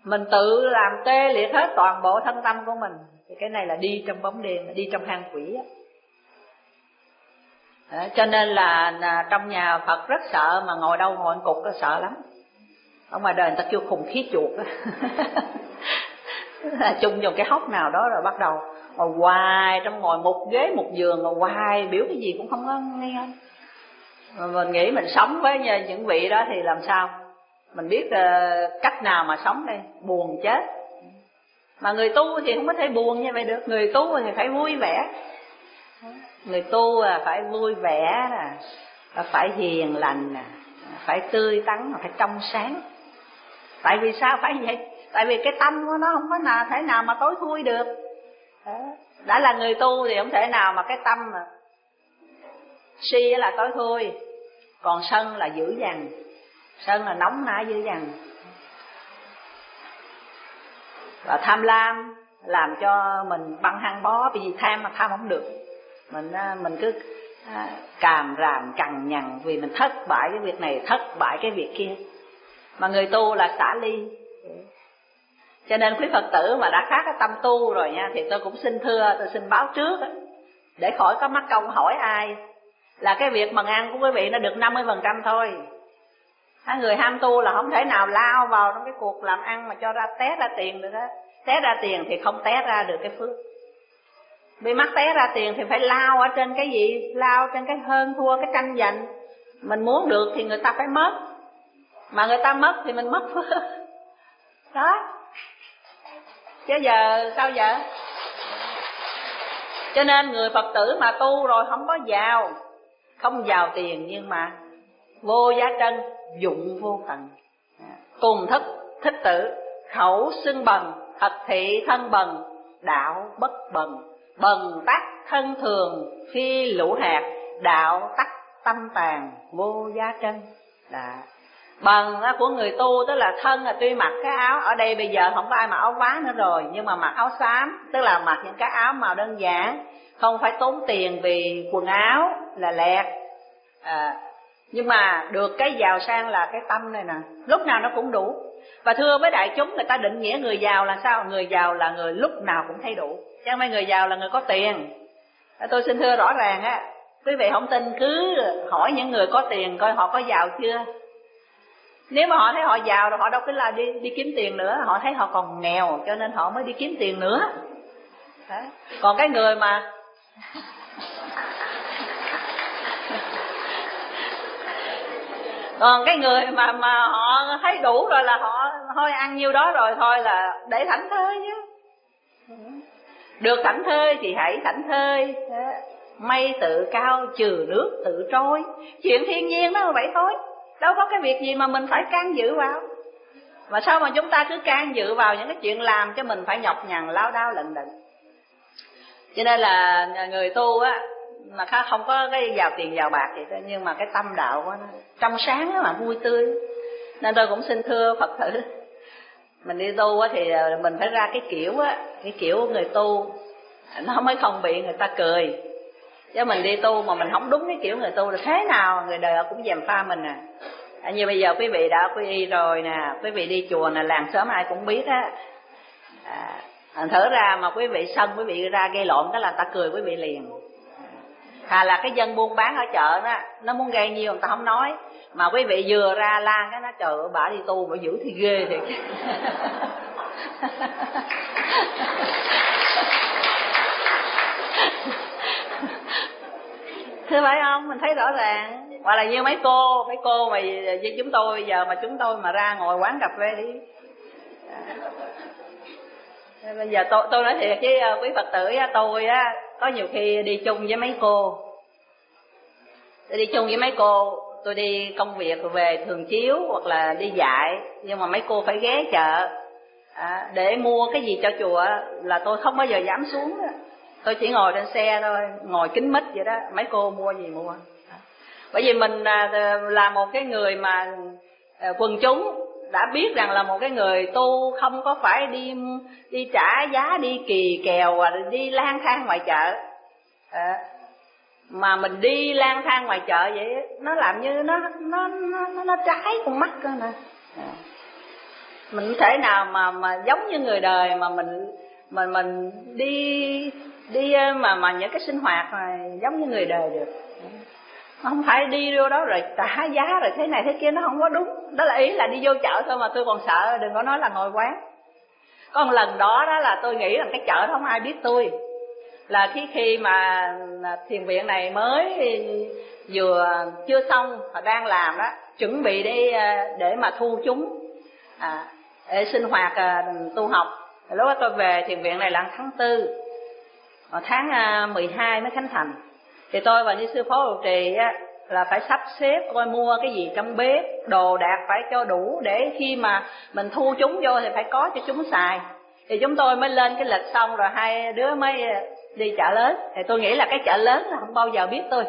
mình tự làm tê liệt hết toàn bộ thân tâm của mình. Thì cái này là đi trong bóng đêm, đi trong hang quỷ á. Đó, cho nên là, là trong nhà Phật rất sợ, mà ngồi đâu ngồi cục đó sợ lắm. Ở ngoài đời người ta kêu khùng khí chuột đó. Chung vào cái hốc nào đó rồi bắt đầu ngồi hoài, trong ngồi một ghế một giường ngồi hoài, biểu cái gì cũng không có nghe. Mà mình nghĩ mình sống với những vị đó thì làm sao? Mình biết uh, cách nào mà sống đây, buồn chết. Mà người tu thì không có thể buồn như vậy được. Người tu thì phải vui vẻ. Người tu là phải vui vẻ nè, phải hiền lành nè, phải tươi tắn, phải trong sáng. Tại vì sao phải vậy? Tại vì cái tâm của nó không có nào thể nào mà tối thui được. Đã là người tu thì không thể nào mà cái tâm mà si là tối thui, còn sân là dữ dằn, sân là nóng nảy dữ dằn. Và tham lam làm cho mình băng hăng bó, vì tham mà tham không được. Mình mình cứ càm ràm cằn nhằn vì mình thất bại cái việc này, thất bại cái việc kia. Mà người tu là xả ly. Cho nên quý Phật tử mà đã khác cái tâm tu rồi nha, thì tôi cũng xin thưa, tôi xin báo trước đó, để khỏi có mắc công hỏi ai, là cái việc bằng ăn của quý vị nó được năm mươi phần trăm thôi. Người ham tu là không thể nào lao vào trong cái cuộc làm ăn mà cho ra té ra tiền được á. Té ra tiền thì không té ra được cái phước. Vì mắc té ra tiền thì phải lao ở trên cái gì? Lao trên cái hơn thua, cái tranh giành. Mình muốn được thì người ta phải mất, mà người ta mất thì mình mất phước. Đó. Chứ giờ sao vậy? Cho nên người Phật tử mà tu rồi không có giàu, không giàu tiền, nhưng mà vô giá trân, dụng vô tận. Cùng thức thích tử, khẩu xưng bần, thật thị thân bần, đạo bất bần. Bần tắc thân thường, phi lũ hạt, đạo tắc tâm tàn, vô giá trân. Đã. Bần của người tu tức là thân là tuy mặc cái áo, ở đây bây giờ không có ai mặc áo vá nữa rồi, nhưng mà mặc áo xám, tức là mặc những cái áo màu đơn giản, không phải tốn tiền vì quần áo là lẹt. À, nhưng mà được cái giàu sang là cái tâm này nè, lúc nào nó cũng đủ. Và thưa với đại chúng, người ta định nghĩa người giàu là sao? Người giàu là người lúc nào cũng thấy đủ, chứ không phải người giàu là người có tiền. Tôi xin thưa rõ ràng á, quý vị không tin cứ hỏi những người có tiền coi họ có giàu chưa. Nếu mà họ thấy họ giàu rồi họ đâu có là đi đi kiếm tiền nữa, họ thấy họ còn nghèo cho nên họ mới đi kiếm tiền nữa. Đấy. Còn cái người mà còn cái người mà mà họ thấy đủ rồi là họ thôi ăn nhiêu đó rồi thôi là để thảnh thơi chứ. Được thảnh thơi thì hãy thảnh thơi. Mây tự cao trừ nước tự trôi. Chuyện thiên nhiên nó là vậy thôi. Đâu có cái việc gì mà mình phải can dự vào. Mà sao mà chúng ta cứ can dự vào những cái chuyện làm cho mình phải nhọc nhằn lao đao lận đận. Cho nên là người tu á, mà không có cái giàu tiền giàu bạc gì thôi, nhưng mà cái tâm đạo của nó trong sáng đó mà vui tươi. Nên tôi cũng xin thưa Phật tử, mình đi tu á thì mình phải ra cái kiểu á, cái kiểu của người tu nó mới không bị người ta cười. Chứ mình đi tu mà mình không đúng cái kiểu người tu là thế nào người đời cũng gièm pha mình à. À, như bây giờ quý vị đã quy y rồi nè, quý vị đi chùa nè, làng xóm ai cũng biết á. À, thở ra mà quý vị sân, quý vị ra gây lộn cái là người ta cười quý vị liền. Hà là cái dân buôn bán ở chợ đó, nó muốn gây nhiều người ta không nói, mà quý vị vừa ra la cái nó trời ơi bả đi tu bả dữ thì ghê thiệt. Thưa phải không? Mình thấy rõ ràng. Hoặc là như mấy cô, mấy cô mà với chúng tôi giờ mà chúng tôi mà ra ngồi quán cà phê đi. À, bây giờ tôi tôi nói thiệt với quý Phật tử á, tôi á có nhiều khi đi chung với mấy cô. Tôi đi chung với mấy cô, tôi đi công việc rồi về thường chiếu hoặc là đi dạy, nhưng mà mấy cô phải ghé chợ à, để mua cái gì cho chùa là tôi không bao giờ dám xuống đó. Tôi chỉ ngồi trên xe thôi, ngồi kín mít vậy đó, mấy cô mua gì mua. Bởi vì mình là một cái người mà quần chúng đã biết rằng là một cái người tu không có phải đi đi trả giá, đi kỳ kèo, đi lang thang ngoài chợ à, mà mình đi lang thang ngoài chợ vậy nó làm như nó nó nó nó, nó trái con mắt cơ nè à. Mình không thể nào mà mà giống như người đời mà mình mình mình đi đi mà mà những cái sinh hoạt mà giống như người đời được. Không phải đi vô đó rồi trả giá rồi thế này thế kia, nó không có đúng. Đó là ý là đi vô chợ thôi mà tôi còn sợ, đừng có nói là ngồi quán. Có một lần đó đó là tôi nghĩ rằng cái chợ đó không ai biết tôi. Là khi khi mà thiền viện này mới vừa chưa xong, họ đang làm đó, chuẩn bị để để mà thu chúng à, để sinh hoạt à, tu học. Lúc đó tôi về thiền viện này là tháng tư, tháng mười hai mới khánh thành. Thì tôi và như sư Phó Trụ Trì á, là phải sắp xếp coi mua cái gì trong bếp, đồ đạc phải cho đủ để khi mà mình thu chúng vô thì phải có cho chúng xài. Thì chúng tôi mới lên cái lịch xong rồi hai đứa mới đi chợ lớn. Thì tôi nghĩ là cái chợ lớn là không bao giờ biết tôi.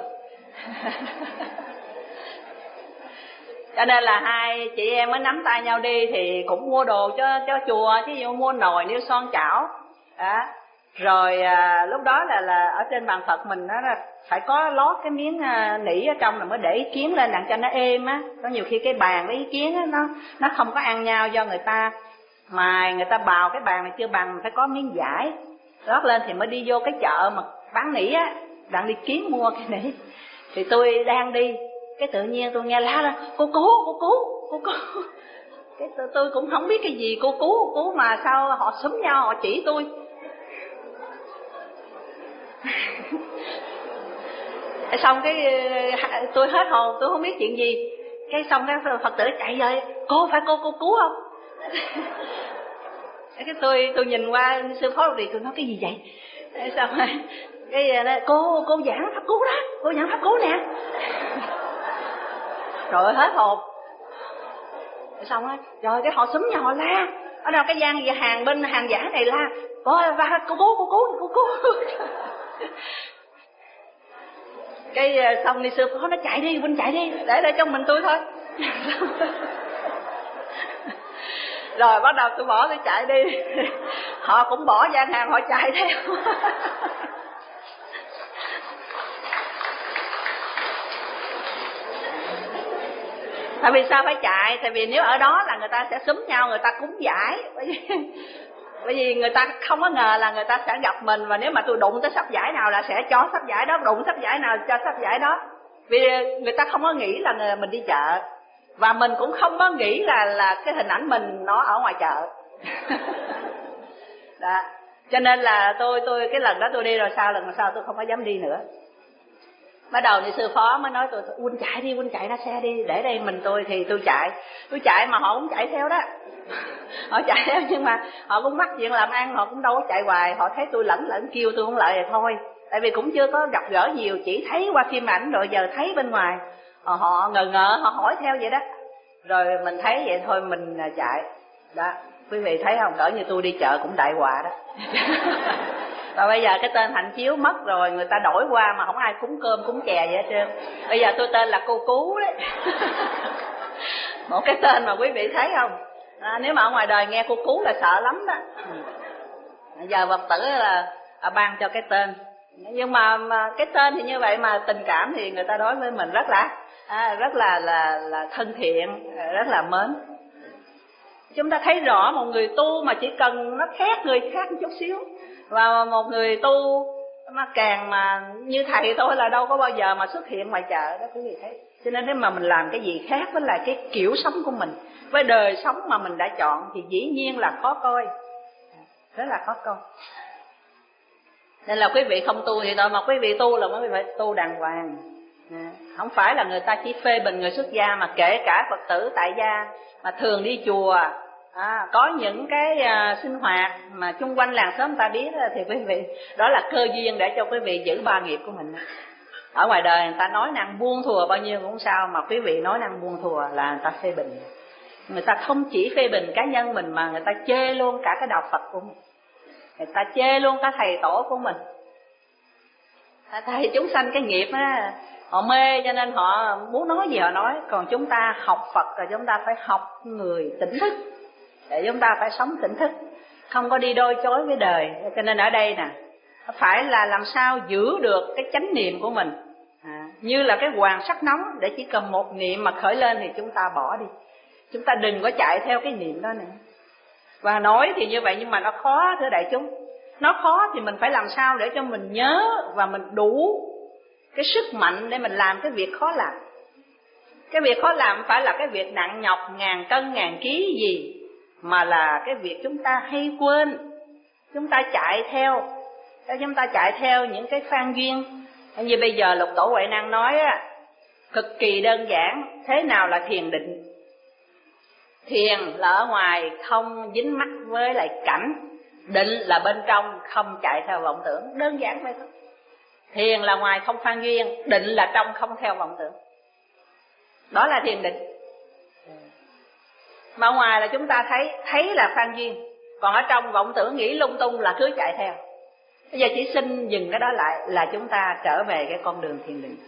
Cho nên là hai chị em mới nắm tay nhau đi thì cũng mua đồ cho cho chùa, chứ dụ mua nồi niêu son chảo. Đó. Rồi à, lúc đó là là ở trên bàn Phật mình nó là phải có lót cái miếng à, nỉ ở trong là mới để ý kiến lên đặng cho nó êm á. Có nhiều khi cái bàn với ý kiến á, nó nó không có ăn nhau do người ta mài, người ta bào cái bàn này chưa bằng, phải có miếng vải lót lên thì mới đi vô cái chợ mà bán nỉ á, đặng đi kiếm mua cái nỉ. Thì tôi đang đi, cái tự nhiên tôi nghe la lên cô cứu, cô cứu, cô cứu. Cái tôi, tôi cũng không biết cái gì cô cứu, cô cứu mà sao họ xúm nhau, họ chỉ tôi. Xong cái tôi hết hồn, tôi không biết chuyện gì. Cái xong cái Phật tử chạy rồi, cô phải cô cô cứu không? Cái tôi tôi nhìn qua sư Phó thì tôi nói cái gì vậy? Xong rồi cái nói, cô cô giảng pháp cứu đó, cô giảng pháp cứu nè. Rồi hết hồn. Xong rồi, rồi cái họ xúm nhau họ la. Ở đâu cái gian gì hàng bên hàng giả này la, cô và cô cứu, cô cứu, cô cứu. Cái xong đi sư Phó nó chạy đi, Vinh chạy đi, để lại trong mình tôi thôi. Rồi bắt đầu tôi bỏ tôi chạy đi. Họ cũng bỏ gian hàng họ chạy theo. Tại vì sao phải chạy? Tại vì nếu ở đó là người ta sẽ xúm nhau, người ta cúng giải. Bởi vì, bởi vì người ta không có ngờ là người ta sẽ gặp mình. Và nếu mà tôi đụng tới sắp giải nào là sẽ cho sắp giải đó, đụng sắp giải nào cho sắp giải đó. Vì người ta không có nghĩ là mình đi chợ. Và mình cũng không có nghĩ là là cái hình ảnh mình nó ở ngoài chợ. Đó. Cho nên là tôi tôi cái lần đó tôi đi rồi sao, lần sau tôi không có dám đi nữa. Bắt đầu thì sư Phó mới nói tôi, Huynh chạy đi, Huynh chạy ra xe đi, để đây mình tôi. Thì tôi chạy, tôi chạy mà họ cũng chạy theo đó. Họ chạy theo nhưng mà họ cũng mắc chuyện làm ăn, họ cũng đâu có chạy hoài. Họ thấy tôi lẫn lẫn kêu tôi không lợi thì thôi. Tại vì cũng chưa có gặp gỡ nhiều, chỉ thấy qua phim ảnh rồi giờ thấy bên ngoài. Họ, họ ngờ ngợ, họ hỏi theo vậy đó. Rồi mình thấy vậy thôi mình chạy. Đó, quý vị thấy không, cỡ như tôi đi chợ cũng đại họa đó. Và bây giờ cái tên Hạnh Chiếu mất rồi, người ta đổi qua mà không ai cúng cơm cúng chè vậy hết trơn. Bây giờ tôi tên là Cô Cứu đấy. Một cái tên mà quý vị thấy không, à, nếu mà ở ngoài đời nghe Cô Cứu là sợ lắm đó. Bây giờ Phật tử là à, ban cho cái tên. Nhưng mà, mà cái tên thì như vậy mà tình cảm thì người ta đối với mình rất là à, rất là, là là thân thiện, rất là mến. Chúng ta thấy rõ một người tu mà chỉ cần nó khác người khác một chút xíu, và một người tu mà càng mà như thầy tôi là đâu có bao giờ mà xuất hiện ngoài chợ đó quý vị thấy. Cho nên nếu mà mình làm cái gì khác với lại cái kiểu sống của mình, với đời sống mà mình đã chọn thì dĩ nhiên là khó coi, rất là khó coi. Nên là quý vị không tu thì thôi, mà quý vị tu là quý vị phải tu đàng hoàng. Không phải là người ta chỉ phê bình người xuất gia, mà kể cả Phật tử tại gia mà thường đi chùa, à, có những cái uh, sinh hoạt mà chung quanh làng xóm ta biết thì quý vị, đó là cơ duyên để cho quý vị giữ ba nghiệp của mình. Ở ngoài đời người ta nói năng buông thùa bao nhiêu cũng sao, mà quý vị nói năng buông thùa là người ta phê bình. Người ta không chỉ phê bình cá nhân mình mà người ta chê luôn cả cái đạo Phật của mình, người ta chê luôn cả thầy tổ của mình. Thầy chúng sanh cái nghiệp á, họ mê cho nên họ muốn nói gì họ nói. Còn chúng ta học Phật là chúng ta phải học người tỉnh thức, để chúng ta phải sống tỉnh thức, không có đi đôi chối với đời. Cho nên ở đây nè, phải là làm sao giữ được cái chánh niệm của mình, à, như là cái hoàng sắt nóng, để chỉ cần một niệm mà khởi lên thì chúng ta bỏ đi. Chúng ta đừng có chạy theo cái niệm đó nữa. Và nói thì như vậy nhưng mà nó khó thưa đại chúng. Nó khó thì mình phải làm sao để cho mình nhớ và mình đủ cái sức mạnh để mình làm cái việc khó làm. Cái việc khó làm phải là cái việc nặng nhọc ngàn cân ngàn ký gì, mà là cái việc chúng ta hay quên. Chúng ta chạy theo, chúng ta chạy theo những cái phan duyên. Như bây giờ Lục Tổ Huệ Năng nói á, cực kỳ đơn giản. Thế nào là thiền định? Thiền là ở ngoài không dính mắc với lại cảnh, định là bên trong không chạy theo vọng tưởng. Đơn giản vậy thôi. Thiền là ngoài không phan duyên, định là trong không theo vọng tưởng. Đó là thiền định. Mà ngoài là chúng ta thấy thấy là phan duyên, còn ở trong vọng tưởng nghĩ lung tung là cứ chạy theo. Bây giờ chỉ xin dừng cái đó lại là chúng ta trở về cái con đường thiền định.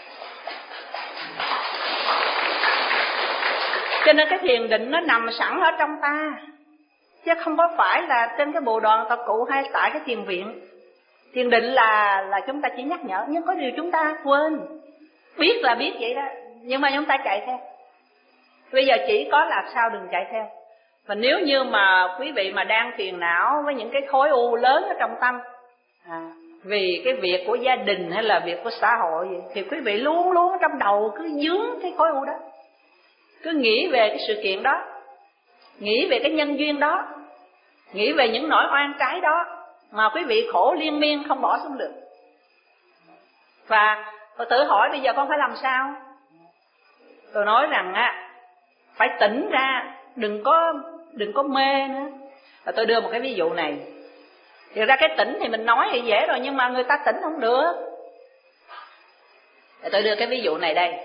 Cho nên cái thiền định nó nằm sẵn ở trong ta, chứ không có phải là trên cái bộ đoàn tập cụ hay tại cái thiền viện. Thiền định là là chúng ta chỉ nhắc nhở, nhưng có điều chúng ta quên. Biết là biết vậy đó, nhưng mà chúng ta chạy theo. Bây giờ chỉ có làm sao đừng chạy theo. Và nếu như mà quý vị mà đang phiền não với những cái khối u lớn ở trong tâm, à, vì cái việc của gia đình hay là việc của xã hội vậy, thì quý vị luôn luôn trong đầu cứ dướng cái khối u đó, cứ nghĩ về cái sự kiện đó, nghĩ về cái nhân duyên đó, nghĩ về những nỗi oan trái đó, mà quý vị khổ liên miên không bỏ xuống được. Và tôi tự hỏi bây giờ con phải làm sao? Tôi nói rằng á, phải tỉnh ra, đừng có đừng có mê nữa. Và tôi đưa một cái ví dụ này. Thực ra cái tỉnh thì mình nói thì dễ rồi, nhưng mà người ta tỉnh không được. Để tôi đưa cái ví dụ này đây.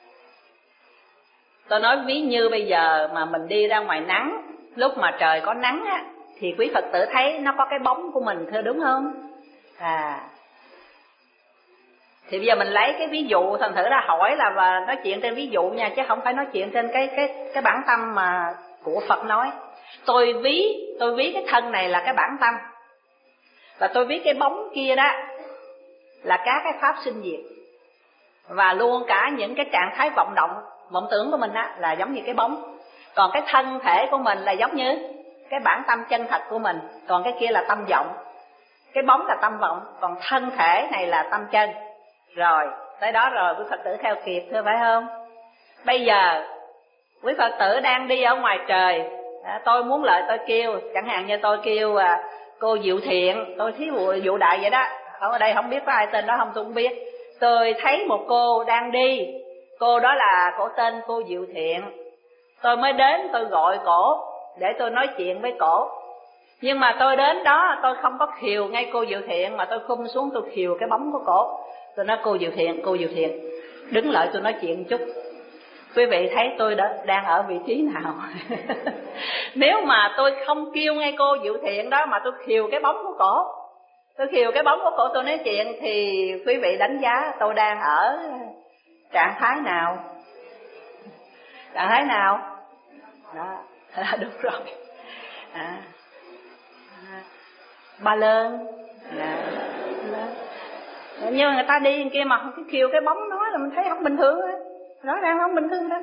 Tôi nói ví như bây giờ mà mình đi ra ngoài nắng, lúc mà trời có nắng á, thì quý Phật tử thấy nó có cái bóng của mình, thưa đúng không? À, thì bây giờ mình lấy cái ví dụ, thành thử ra hỏi là và nói chuyện trên ví dụ nha, chứ không phải nói chuyện trên cái cái cái bản tâm mà của Phật nói. Tôi ví tôi ví cái thân này là cái bản tâm, và tôi ví cái bóng kia đó là các cái pháp sinh diệt, và luôn cả những cái trạng thái vọng động, vọng tưởng của mình á là giống như cái bóng. Còn cái thân thể của mình là giống như cái bản tâm chân thật của mình, còn cái kia là tâm vọng. Cái bóng là tâm vọng, còn thân thể này là tâm chân. Rồi, tới đó rồi quý Phật tử theo kịp, thưa phải không? Bây giờ quý Phật tử đang đi ở ngoài trời, à, tôi muốn lợi tôi kêu, chẳng hạn như tôi kêu à, cô Diệu Thiện, tôi thí dụ dụ đại vậy đó. Ở đây không biết có ai tên đó không, tôi không biết. Tôi thấy một cô đang đi, cô đó là cổ tên cô Diệu Thiện. Tôi mới đến tôi gọi cổ để tôi nói chuyện với cổ. Nhưng mà tôi đến đó tôi không có khiều ngay cô Diệu Thiện, mà tôi khum xuống tôi khiều cái bóng của cổ. Tôi nói cô Diệu Thiện, cô Diệu Thiện, đứng lại tôi nói chuyện một chút. Quý vị thấy tôi đã, đang ở vị trí nào? Nếu mà tôi không kêu ngay cô Diệu Thiện đó, mà tôi khiều cái bóng của cổ, tôi khiều cái bóng của cổ tôi nói chuyện, thì quý vị đánh giá tôi đang ở trạng thái nào? Trạng thái nào? Đó, đúng rồi. À, à, ba lơn. À, nhưng mà người ta đi kia mà cái khiều cái bóng nói là mình thấy không bình thường á, rõ ràng không bình thường đó.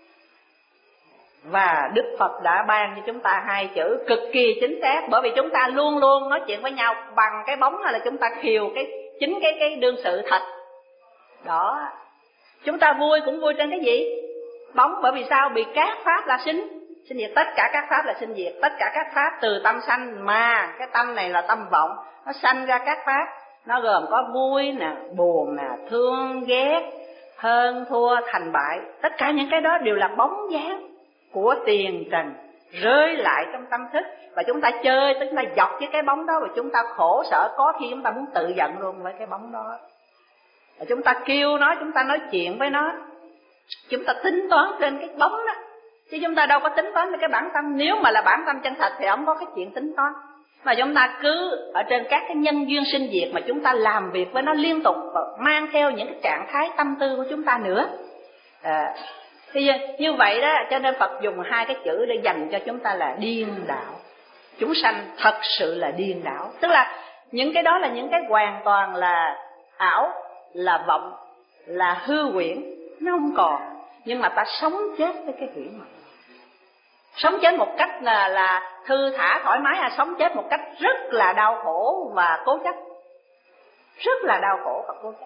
Và Đức Phật đã ban cho chúng ta hai chữ cực kỳ chính xác, bởi vì chúng ta luôn luôn nói chuyện với nhau bằng cái bóng, hay là chúng ta khiều cái chính cái cái đương sự thật đó. Chúng ta vui cũng vui trên cái gì? Bóng. Bởi vì sao? Vì các pháp là sinh sinh diệt, tất cả các pháp là sinh diệt, tất cả các pháp từ tâm sanh, mà cái tâm này là tâm vọng, nó sanh ra các pháp. Nó gồm có vui nè, buồn nè, thương, ghét, hơn, thua, thành bại. Tất cả những cái đó đều là bóng dáng của tiền trần rơi lại trong tâm thức. Và chúng ta chơi, tức là dọc với cái bóng đó, và chúng ta khổ sở, có khi chúng ta muốn tự giận luôn với cái bóng đó. Và chúng ta kêu nó, chúng ta nói chuyện với nó, chúng ta tính toán trên cái bóng đó, chứ chúng ta đâu có tính toán trên cái bản tâm. Nếu mà là bản tâm chân thật thì không có cái chuyện tính toán. Mà chúng ta cứ ở trên các cái nhân duyên sinh diệt mà chúng ta làm việc với nó liên tục, và mang theo những cái trạng thái tâm tư của chúng ta nữa. À, thì như vậy đó, cho nên Phật dùng hai cái chữ để dành cho chúng ta là điên đảo. Chúng sanh thật sự là điên đảo, tức là những cái đó là những cái hoàn toàn là ảo, là vọng, là hư huyễn, nó không còn. Nhưng mà ta sống chết với cái huyễn này, Sống chết một cách là là thư thả thoải mái, hay sống chết một cách rất là đau khổ và cố chấp? Rất là đau khổ và cố chấp.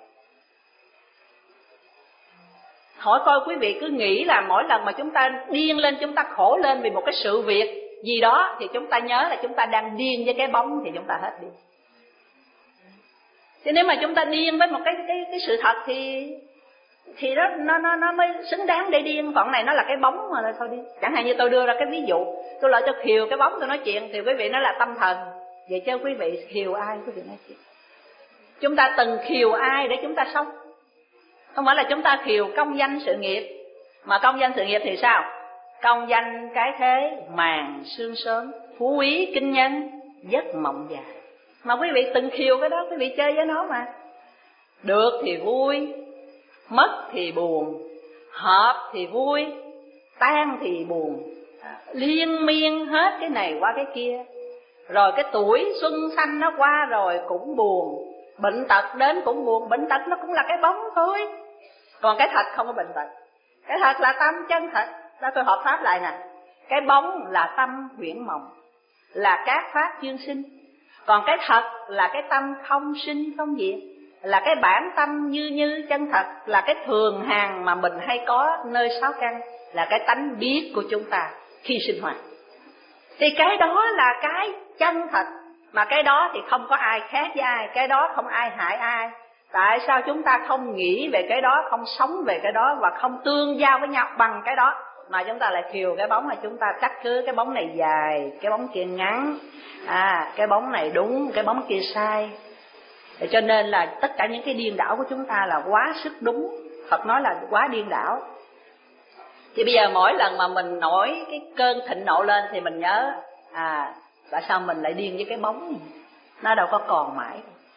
Hỏi coi quý vị cứ nghĩ là mỗi lần mà chúng ta điên lên, chúng ta khổ lên vì một cái sự việc gì đó, thì chúng ta nhớ là chúng ta đang điên với cái bóng, thì chúng ta hết điên. Chứ nếu mà chúng ta điên với một cái cái cái sự thật thì thì đó nó nó nó mới xứng đáng để điên. Còn này nó là cái bóng mà thôi đi. Chẳng hạn như tôi đưa ra cái ví dụ, tôi lại cho khiều cái bóng tôi nói chuyện, thì quý vị nói là tâm thần. Vậy chứ quý vị khiều ai quý vị nói chuyện? Chúng ta từng khiều ai để chúng ta sống? Không phải là chúng ta khiều công danh sự nghiệp. Mà công danh sự nghiệp thì sao? Công danh cái thế màn sương sớm, phú quý kinh nhân giấc mộng dài. Mà quý vị từng khiều cái đó, quý vị chơi với nó mà. Được thì vui, mất thì buồn, hợp thì vui, tan thì buồn, liên miên hết cái này qua cái kia. Rồi cái tuổi xuân xanh nó qua rồi cũng buồn, bệnh tật đến cũng buồn. Bệnh tật nó cũng là cái bóng thôi. Còn cái thật không có bệnh tật. Cái thật là tâm chân thật. Đó, tôi hợp pháp lại nè. Cái bóng là tâm huyễn mộng, là các pháp dương sinh. Còn cái thật là cái tâm không sinh không diệt, là cái bản tâm như như chân thật, là cái thường hàng mà mình hay có nơi sáu căn, là cái tánh biết của chúng ta khi sinh hoạt. Thì cái đó là cái chân thật. Mà cái đó thì không có ai khác với ai, cái đó không ai hại ai. Tại sao chúng ta không nghĩ về cái đó, không sống về cái đó, và không tương giao với nhau bằng cái đó, mà chúng ta lại khiều cái bóng, là chúng ta trách cứ cái bóng này dài, cái bóng kia ngắn, à cái bóng này đúng, cái bóng kia sai. Để cho nên là tất cả những cái điên đảo của chúng ta là quá sức đúng. Phật nói là quá điên đảo. Thì bây giờ mỗi lần mà mình nổi cái cơn thịnh nộ lên thì mình nhớ, à tại sao mình lại điên với cái bóng, nó đâu có còn mãi.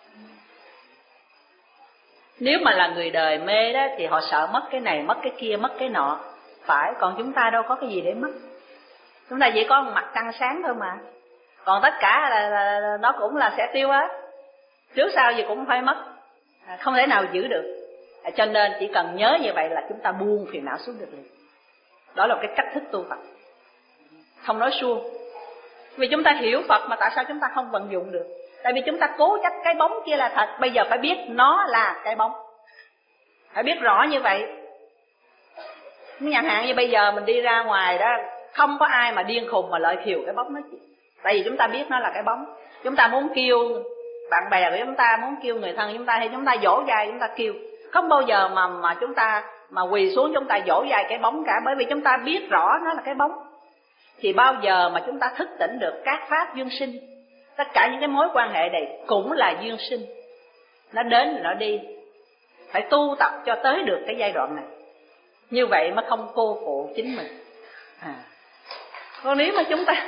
Nếu mà là người đời mê đó thì họ sợ mất cái này, mất cái kia, mất cái nọ. Phải, còn chúng ta đâu có cái gì để mất. Chúng ta chỉ có một mặt trăng sáng thôi mà. Còn tất cả là, là, là nó cũng là sẽ tiêu hết. Trước sau gì cũng phải mất, à, không thể nào giữ được. À, cho nên chỉ cần nhớ như vậy là chúng ta buông phiền não xuống được liền. Đó là cái cách thức tu Phật, không nói suông. Vì chúng ta hiểu Phật mà tại sao chúng ta không vận dụng được? Tại vì chúng ta cố chấp cái bóng kia là thật. Bây giờ phải biết nó là cái bóng, phải biết rõ như vậy. Chẳng hạn như bây giờ mình đi ra ngoài đó, không có ai mà điên khùng mà lợi khiều cái bóng nói chuyện. Tại vì chúng ta biết nó là cái bóng. Chúng ta muốn kêu bạn bè của chúng ta, muốn kêu người thân chúng ta, hay chúng ta dỗ dai chúng ta kêu. Không bao giờ mà mà chúng ta mà quỳ xuống chúng ta dỗ dai cái bóng cả. Bởi vì chúng ta biết rõ nó là cái bóng. Thì bao giờ mà chúng ta thức tỉnh được các pháp dương sinh. Tất cả những cái mối quan hệ này cũng là dương sinh. Nó đến rồi nó đi. Phải tu tập cho tới được cái giai đoạn này. Như vậy mới không cô phụ chính mình. À. Còn nếu mà chúng ta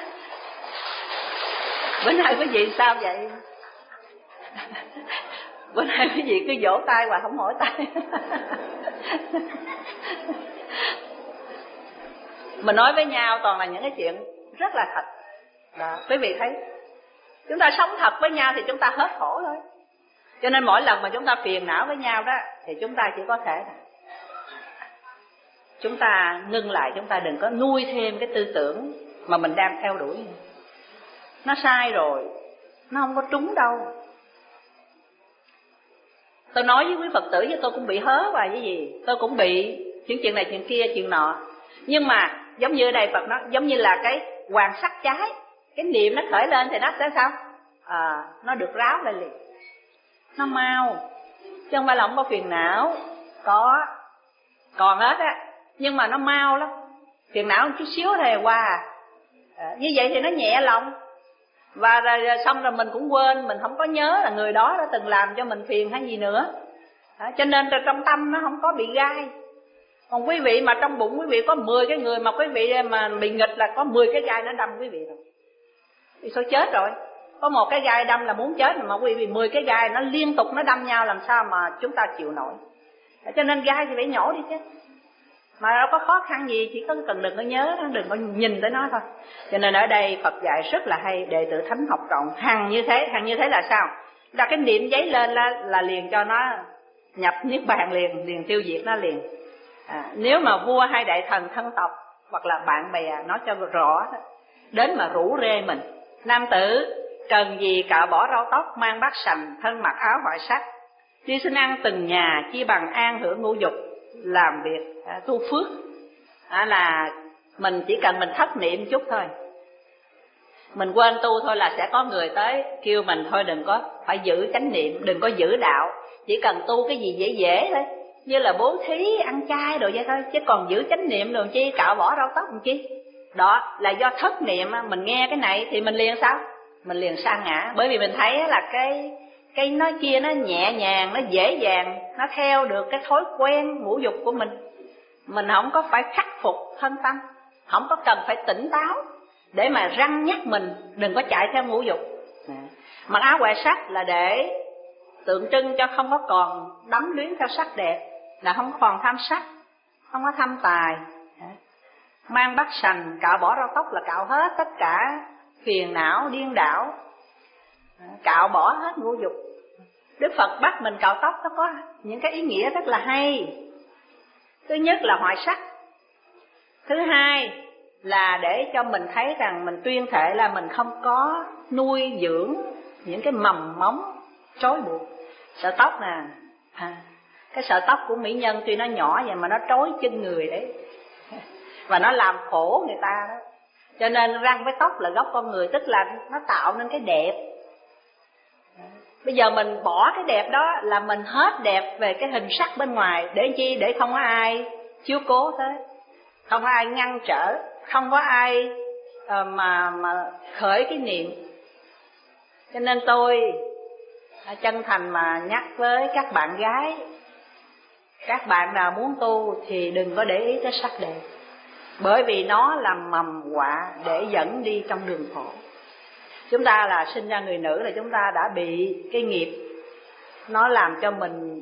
bữa nay quý vị sao vậy? Bữa nay quý vị cứ vỗ tay và không mỏi tay. Mình nói với nhau toàn là những cái chuyện rất là thật. Đó, quý vị thấy, chúng ta sống thật với nhau thì chúng ta hết khổ thôi. Cho nên mỗi lần mà chúng ta phiền não với nhau đó, thì chúng ta chỉ có thể là chúng ta ngưng lại, chúng ta đừng có nuôi thêm cái tư tưởng mà mình đang theo đuổi. Nó sai rồi, nó không có trúng đâu. Tôi nói với quý Phật tử, với tôi cũng bị hớ và cái gì, tôi cũng bị chuyện chuyện này chuyện kia chuyện nọ. Nhưng mà giống như ở đây Phật nói, giống như là cái hoàng sắc cháy, cái niệm nó khởi lên thì nó sẽ sao? À, nó được ráo lại liền, nó mau, chứ không phải là không có phiền não. Có, còn hết á, nhưng mà nó mau lắm. Phiền não một chút xíu thì qua à. À, như vậy thì nó nhẹ lòng. Và rồi, rồi xong rồi mình cũng quên, mình không có nhớ là người đó đã từng làm cho mình phiền hay gì nữa. À, cho nên trong tâm nó không có bị gai. Còn quý vị mà trong bụng quý vị có mười cái người mà quý vị mà bị nghịch là có mười cái gai nó đâm quý vị rồi. Thì sao chết rồi. Có một cái gai đâm là muốn chết, mà quý vị mười cái gai nó liên tục nó đâm nhau, làm sao mà chúng ta chịu nổi. À, cho nên gai thì phải nhổ đi chứ. Mà đâu có khó khăn gì, chỉ có cần đừng có nhớ, đừng có nhìn tới nó thôi. Cho nên ở đây Phật dạy rất là hay, đệ tử thánh học trọn. Hằng như thế, hằng như thế là sao? Là cái niệm giấy lên là, là liền cho nó nhập niết bàn liền, liền tiêu diệt nó liền. À, nếu mà vua hay đại thần thân tộc hoặc là bạn bè nói cho rõ đó, đến mà rủ rê mình: nam tử cần gì cạo bỏ râu tóc, mang bát sành, thân mặc áo hoại sắc, đi xin ăn từng nhà, chi bằng an hưởng ngũ dục, làm việc à, tu phước. À, là mình chỉ cần mình thất niệm chút thôi, mình quên tu thôi là sẽ có người tới kêu mình thôi đừng có phải giữ chánh niệm, đừng có giữ đạo, chỉ cần tu cái gì dễ dễ thôi, như là bố thí, ăn chay đồ vậy thôi, chứ còn giữ chánh niệm đồ chi, cạo bỏ râu tóc làm chi. Đó là do thất niệm, mình nghe cái này thì mình liền sao? Mình liền sa ngã, bởi vì mình thấy là cái cái nói kia nó nhẹ nhàng, nó dễ dàng, nó theo được cái thói quen ngũ dục của mình. Mình không có phải khắc phục thân tâm, không có cần phải tỉnh táo để mà răn nhắc mình đừng có chạy theo ngũ dục. Mặc áo hoại sắc là để tượng trưng cho không có còn đắm luyến theo sắc đẹp, là không còn tham sắc, không có tham tài. Mang bát sành, cạo bỏ râu tóc là cạo hết tất cả phiền não điên đảo, cạo bỏ hết ngũ dục. Đức Phật bắt mình cạo tóc nó có những cái ý nghĩa rất là hay. Thứ nhất là hoại sắc, thứ hai là để cho mình thấy rằng mình tuyên thệ là mình không có nuôi dưỡng những cái mầm móng trói buộc. Sợi tóc nè, à, cái sợi tóc của mỹ nhân tuy nó nhỏ vậy mà nó trói chân người đấy, và nó làm khổ người ta đó. Cho nên răng với tóc là gốc con người, tức là nó tạo nên cái đẹp. Bây giờ mình bỏ cái đẹp đó là mình hết đẹp về cái hình sắc bên ngoài. Để chi? Để không có ai chiếu cố thế, không có ai ngăn trở, không có ai uh, mà mà khởi cái niệm. Cho nên tôi chân thành mà nhắc với các bạn gái, các bạn nào muốn tu thì đừng có để ý tới sắc đẹp, bởi vì nó là mầm họa để dẫn đi trong đường khổ. Chúng ta là sinh ra người nữ là chúng ta đã bị cái nghiệp nó làm cho mình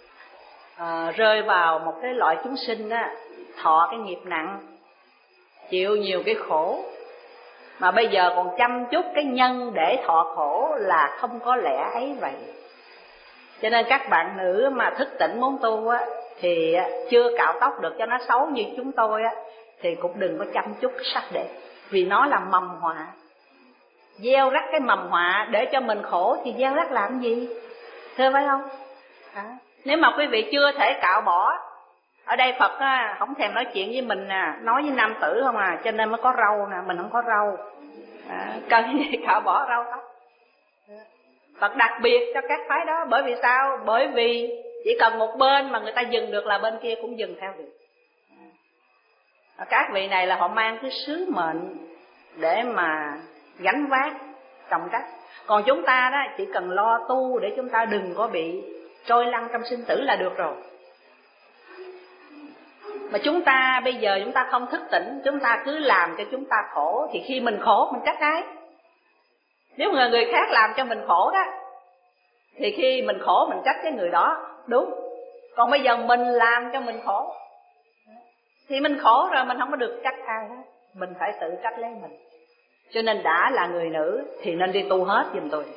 uh, rơi vào một cái loại chúng sinh đó, thọ cái nghiệp nặng, chịu nhiều cái khổ. Mà bây giờ còn chăm chút cái nhân để thọ khổ là không có lẽ ấy vậy. Cho nên các bạn nữ mà thức tỉnh muốn tu á, thì chưa cạo tóc được cho nó xấu như chúng tôi á, thì cũng đừng có chăm chút cái sắc đẹp, vì nó là mầm họa. Gieo rắc cái mầm họa để cho mình khổ thì gieo rắc làm gì? Thưa phải không? À, nếu mà quý vị chưa thể cạo bỏ, ở đây Phật á, không thèm nói chuyện với mình nè, nói với nam tử không à, cho nên mới có râu nè, mình không có râu. À, cần gì cạo bỏ râu tóc? Phật đặc biệt cho các phái đó, bởi vì sao? Bởi vì chỉ cần một bên mà người ta dừng được là bên kia cũng dừng theo được. À, các vị này là họ mang cái sứ mệnh để mà gánh vác trọng trách. Còn chúng ta đó chỉ cần lo tu để chúng ta đừng có bị trôi lăn trong sinh tử là được rồi. Mà chúng ta bây giờ chúng ta không thức tỉnh, chúng ta cứ làm cho chúng ta khổ, thì khi mình khổ mình trách ai? Nếu người người khác làm cho mình khổ đó, thì khi mình khổ mình trách cái người đó, đúng. Còn bây giờ mình làm cho mình khổ, thì mình khổ rồi, mình không có được trách ai hết, mình phải tự trách lấy mình. Cho nên đã là người nữ thì nên đi tu hết giùm tôi.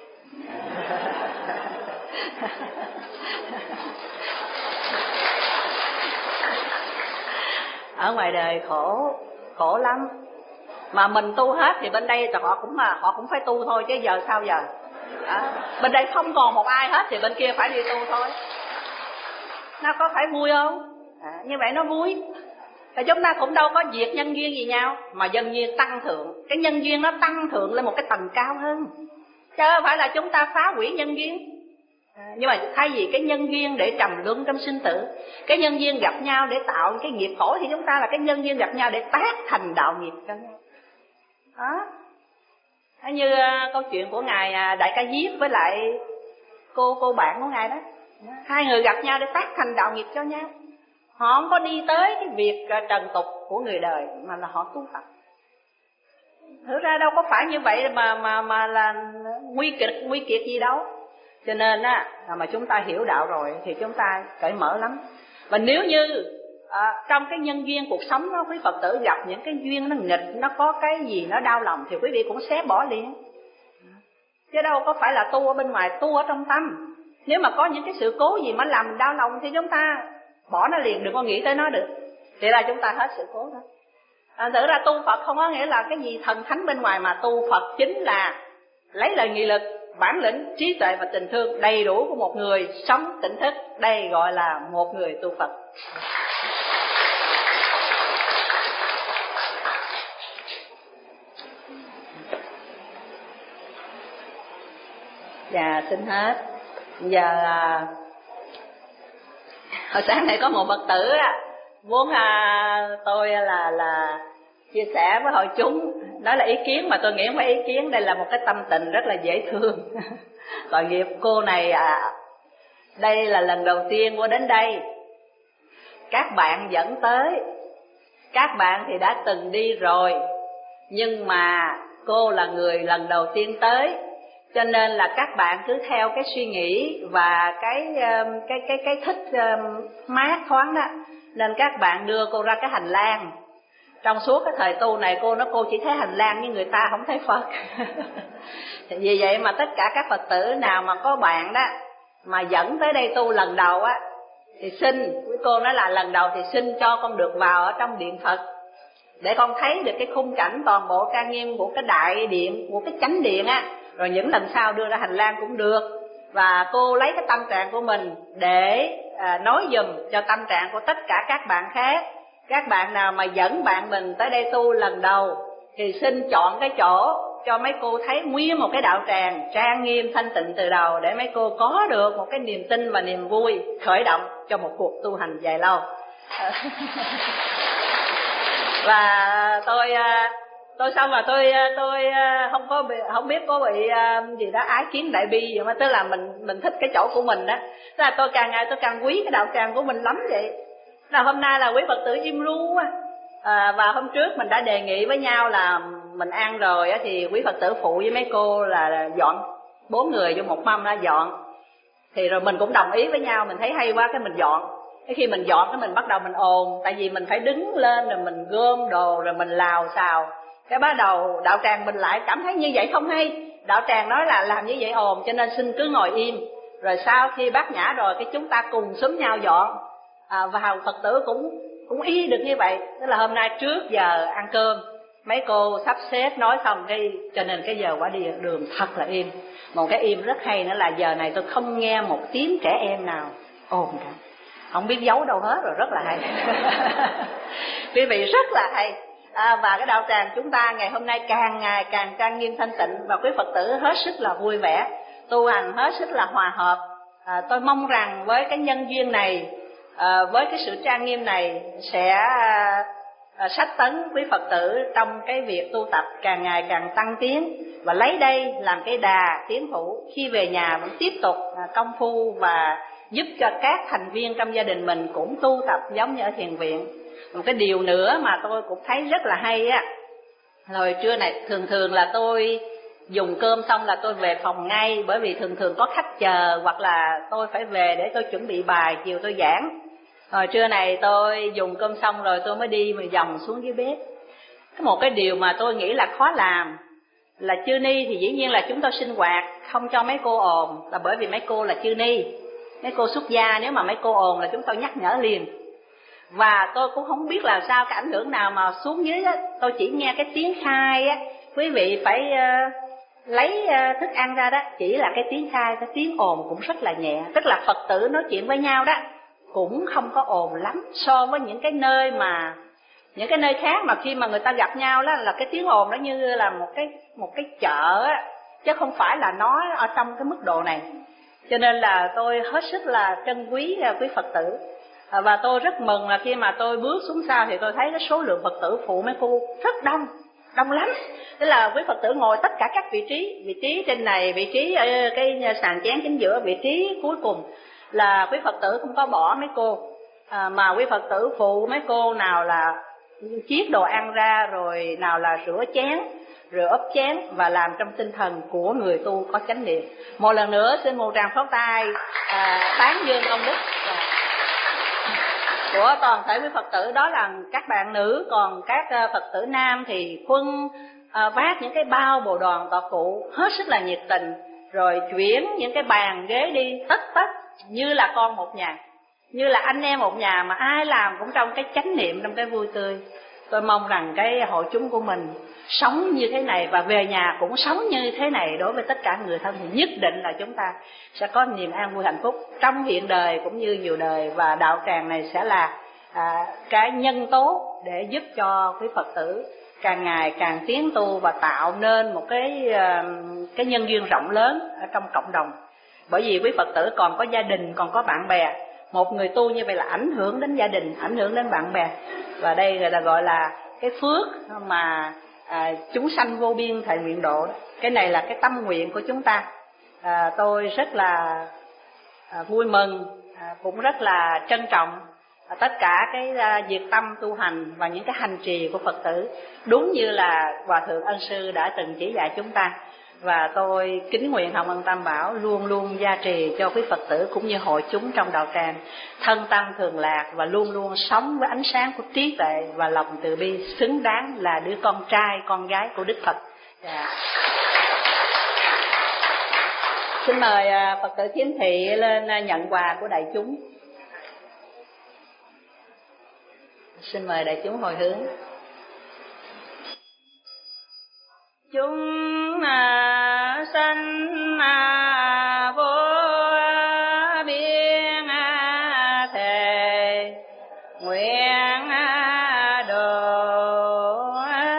Ở ngoài đời khổ, khổ lắm. Mà mình tu hết thì bên đây họ cũng mà họ cũng phải tu thôi, chứ giờ sao giờ? À, bên đây không còn một ai hết thì bên kia phải đi tu thôi. Nó có phải vui không? À, như vậy nó vui. Và chúng ta cũng đâu có diệt nhân duyên gì nhau, mà nhân duyên tăng thượng. Cái nhân duyên nó tăng thượng lên một cái tầng cao hơn, chứ không phải là chúng ta phá hủy nhân duyên. À, nhưng mà thay vì cái nhân duyên để trầm luân trong sinh tử, cái nhân duyên gặp nhau để tạo cái nghiệp khổ, thì chúng ta là cái nhân duyên gặp nhau để tác thành đạo nghiệp cho nhau. Đó. Đó như uh, câu chuyện của ngài uh, Đại Ca Diếp với lại cô cô bạn của ngài đó. Hai người gặp nhau để tác thành đạo nghiệp cho nhau. Họ không có đi tới cái việc uh, trần tục của người đời, mà là họ tu tập. Thực ra đâu có phải như vậy mà mà mà là nguy kịch nguy kiệt gì đâu. Cho nên á, mà chúng ta hiểu đạo rồi thì chúng ta cởi mở lắm. Và nếu như à, trong cái nhân duyên cuộc sống đó, quý Phật tử gặp những cái duyên nó nghịch, nó có cái gì nó đau lòng, thì quý vị cũng xé bỏ liền. Chứ đâu có phải là tu ở bên ngoài, tu ở trong tâm. Nếu mà có những cái sự cố gì mà làm đau lòng thì chúng ta bỏ nó liền, đừng có nghĩ tới nó được. Thì là chúng ta hết sự cố đó. À, thực ra tu Phật không có nghĩa là cái gì thần thánh bên ngoài, mà tu Phật chính là lấy lời nghị lực, bản lĩnh, trí tuệ và tình thương đầy đủ của một người sống tỉnh thức. Đây gọi là một người tu Phật. Dạ xin hết. Giờ hồi sáng nay có một Phật tử á, muốn à, tôi là là chia sẻ với hội chúng, đó là ý kiến mà tôi nghĩ không phải ý kiến, đây là một cái tâm tình rất là dễ thương. Tội nghiệp cô này à, đây là lần đầu tiên cô đến đây, các bạn dẫn tới, các bạn thì đã từng đi rồi, nhưng mà cô là người lần đầu tiên tới, cho nên là các bạn cứ theo cái suy nghĩ và cái cái cái cái thích mát thoáng đó, nên các bạn đưa cô ra cái hành lang. Trong suốt cái thời tu này cô nói cô chỉ thấy hành lang với người ta không thấy Phật. Vì vậy mà tất cả các Phật tử nào mà có bạn đó mà dẫn tới đây tu lần đầu á, thì xin, cô nói là lần đầu thì xin cho con được vào ở trong điện Phật, để con thấy được cái khung cảnh toàn bộ trang nghiêm của cái đại điện, của cái chánh điện á, rồi những lần sau đưa ra hành lang cũng được. Và cô lấy cái tâm trạng của mình để à, nói dùm cho tâm trạng của tất cả các bạn khác. Các bạn nào mà dẫn bạn mình tới đây tu lần đầu thì xin chọn cái chỗ cho mấy cô thấy nguyên một cái đạo tràng trang nghiêm thanh tịnh từ đầu, để mấy cô có được một cái niềm tin và niềm vui khởi động cho một cuộc tu hành dài lâu. Và tôi tôi xong mà tôi tôi không có bị, không biết có bị gì đó ái kiến đại bi gì, mà tức là mình mình thích cái chỗ của mình đó, tức là tôi càng ngày tôi càng quý cái đạo tràng của mình lắm vậy. Là hôm nay là quý Phật tử im ru á, à, và hôm trước mình đã đề nghị với nhau là mình ăn rồi á, thì quý Phật tử phụ với mấy cô là dọn bốn người vô một mâm ra dọn, thì rồi mình cũng đồng ý với nhau, mình thấy hay quá cái mình dọn. Cái khi mình dọn cái mình bắt đầu mình ồn, tại vì mình phải đứng lên rồi mình gom đồ rồi mình lào xào, cái bắt đầu đạo tràng mình lại cảm thấy như vậy không hay. Đạo tràng nói là làm như vậy ồn, cho nên xin cứ ngồi im, rồi sau khi bát nhã rồi cái chúng ta cùng xúm nhau dọn. À, và Phật tử cũng cũng y được như vậy. Tức là hôm nay trước giờ ăn cơm mấy cô sắp xếp nói xong cái, cho nên cái giờ qua đi đường thật là im. Một cái im rất hay nữa là giờ này tôi không nghe một tiếng trẻ em nào ồn cả, không biết giấu đâu hết, rồi rất là hay. Quý vị rất là hay. À, và cái đạo tràng chúng ta ngày hôm nay càng ngày càng trang nghiêm thanh tịnh, và quý Phật tử hết sức là vui vẻ, tu hành hết sức là hòa hợp. À, tôi mong rằng với cái nhân duyên này, à, với cái sự trang nghiêm này sẽ à, sách tấn quý Phật tử trong cái việc tu tập càng ngày càng tăng tiến, và lấy đây làm cái đà tiến thủ khi về nhà vẫn tiếp tục à, công phu và giúp cho các thành viên trong gia đình mình cũng tu tập giống như ở thiền viện. Một cái điều nữa mà tôi cũng thấy rất là hay á, hồi trưa này thường thường là tôi dùng cơm xong là tôi về phòng ngay, bởi vì thường thường có khách chờ hoặc là tôi phải về để tôi chuẩn bị bài chiều tôi giảng. Hồi trưa này tôi dùng cơm xong rồi tôi mới đi mà vòng xuống dưới bếp. Có một cái điều mà tôi nghĩ là khó làm là chư ni thì dĩ nhiên là chúng tôi sinh hoạt không cho mấy cô ồn, là bởi vì mấy cô là chư ni. Mấy cô xuất gia nếu mà mấy cô ồn là chúng tôi nhắc nhở liền. Và tôi cũng không biết là sao cái ảnh hưởng nào mà xuống dưới á, tôi chỉ nghe cái tiếng khai á, quý vị phải uh, lấy uh, thức ăn ra đó, chỉ là cái tiếng khai, cái tiếng ồn cũng rất là nhẹ. Tức là Phật tử nói chuyện với nhau đó cũng không có ồn lắm, so với những cái nơi mà những cái nơi khác mà khi mà người ta gặp nhau đó là cái tiếng ồn nó như là một cái một cái chợ á, chứ không phải là nói ở trong cái mức độ này. Cho nên là tôi hết sức là trân quý quý Phật tử. Và tôi rất mừng là khi mà tôi bước xuống sau thì tôi thấy cái số lượng Phật tử phụ mấy cô rất đông, đông lắm. Tức là quý Phật tử ngồi tất cả các vị trí, vị trí trên này, vị trí ở cái sàn chén chính giữa, vị trí cuối cùng là quý Phật tử không có bỏ mấy cô. À, mà quý Phật tử phụ mấy cô nào là chiết đồ ăn ra, rồi nào là rửa chén, rửa ốp chén, và làm trong tinh thần của người tu có chánh niệm. Một lần nữa xin một tràng pháo tay à, tán dương công đức của toàn thể quý Phật tử. Đó là các bạn nữ, còn các Phật tử nam thì khuân à, vác những cái bao bồ đoàn tọa phụ hết sức là nhiệt tình, rồi chuyển những cái bàn ghế đi tất tất như là con một nhà, như là anh em một nhà, mà ai làm cũng trong cái chánh niệm, trong cái vui tươi. Tôi mong rằng cái hội chúng của mình sống như thế này và về nhà cũng sống như thế này đối với tất cả người thân, thì nhất định là chúng ta sẽ có niềm an vui hạnh phúc trong hiện đời cũng như nhiều đời. Và đạo tràng này sẽ là à, cái nhân tố để giúp cho quý Phật tử càng ngày càng tiến tu và tạo nên một cái cái nhân duyên rộng lớn ở trong cộng đồng. Bởi vì quý Phật tử còn có gia đình, còn có bạn bè. Một người tu như vậy là ảnh hưởng đến gia đình, ảnh hưởng đến bạn bè. Và đây là gọi là cái phước mà à, chúng sanh vô biên thệ nguyện độ. Cái này là cái tâm nguyện của chúng ta. à, Tôi rất là à, vui mừng, à, cũng rất là trân trọng à, tất cả cái à, việc tâm tu hành và những cái hành trì của Phật tử, đúng như là Hòa Thượng Ân Sư đã từng chỉ dạy chúng ta. Và tôi kính nguyện Hồng Ân Tam Bảo luôn luôn gia trì cho quý Phật tử cũng như hội chúng trong đạo tràng thân tâm thường lạc, và luôn luôn sống với ánh sáng của trí tuệ và lòng từ bi, xứng đáng là đứa con trai con gái của Đức Phật. Yeah. Xin mời Phật tử Thiến Thị lên nhận quà của đại chúng. Xin mời đại chúng hồi hướng. Chúng sanh vô biên thề nguyện độ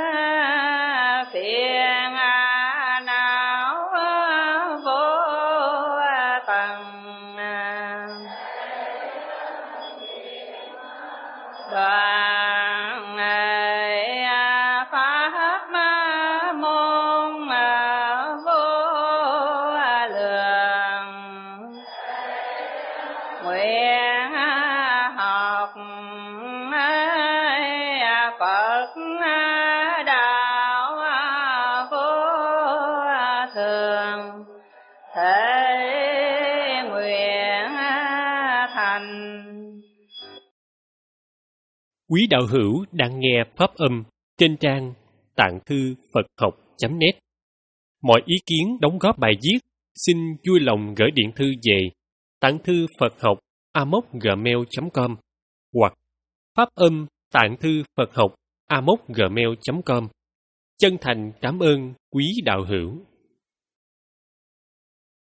phiền não vô tận, đoạn pháp môn vô lượng, nguyện học Phật đạo vô thường, thể nguyện thành. Quý đạo hữu đang nghe pháp âm trên trang tạng thư Phật học chấm net. Mọi ý kiến đóng góp bài viết xin vui lòng gửi điện thư về tạng thư Phật học a m o gmail chấm com hoặc pháp âm tạng thư Phật học a m o gmail chấm com. Chân thành cảm ơn quý đạo hữu.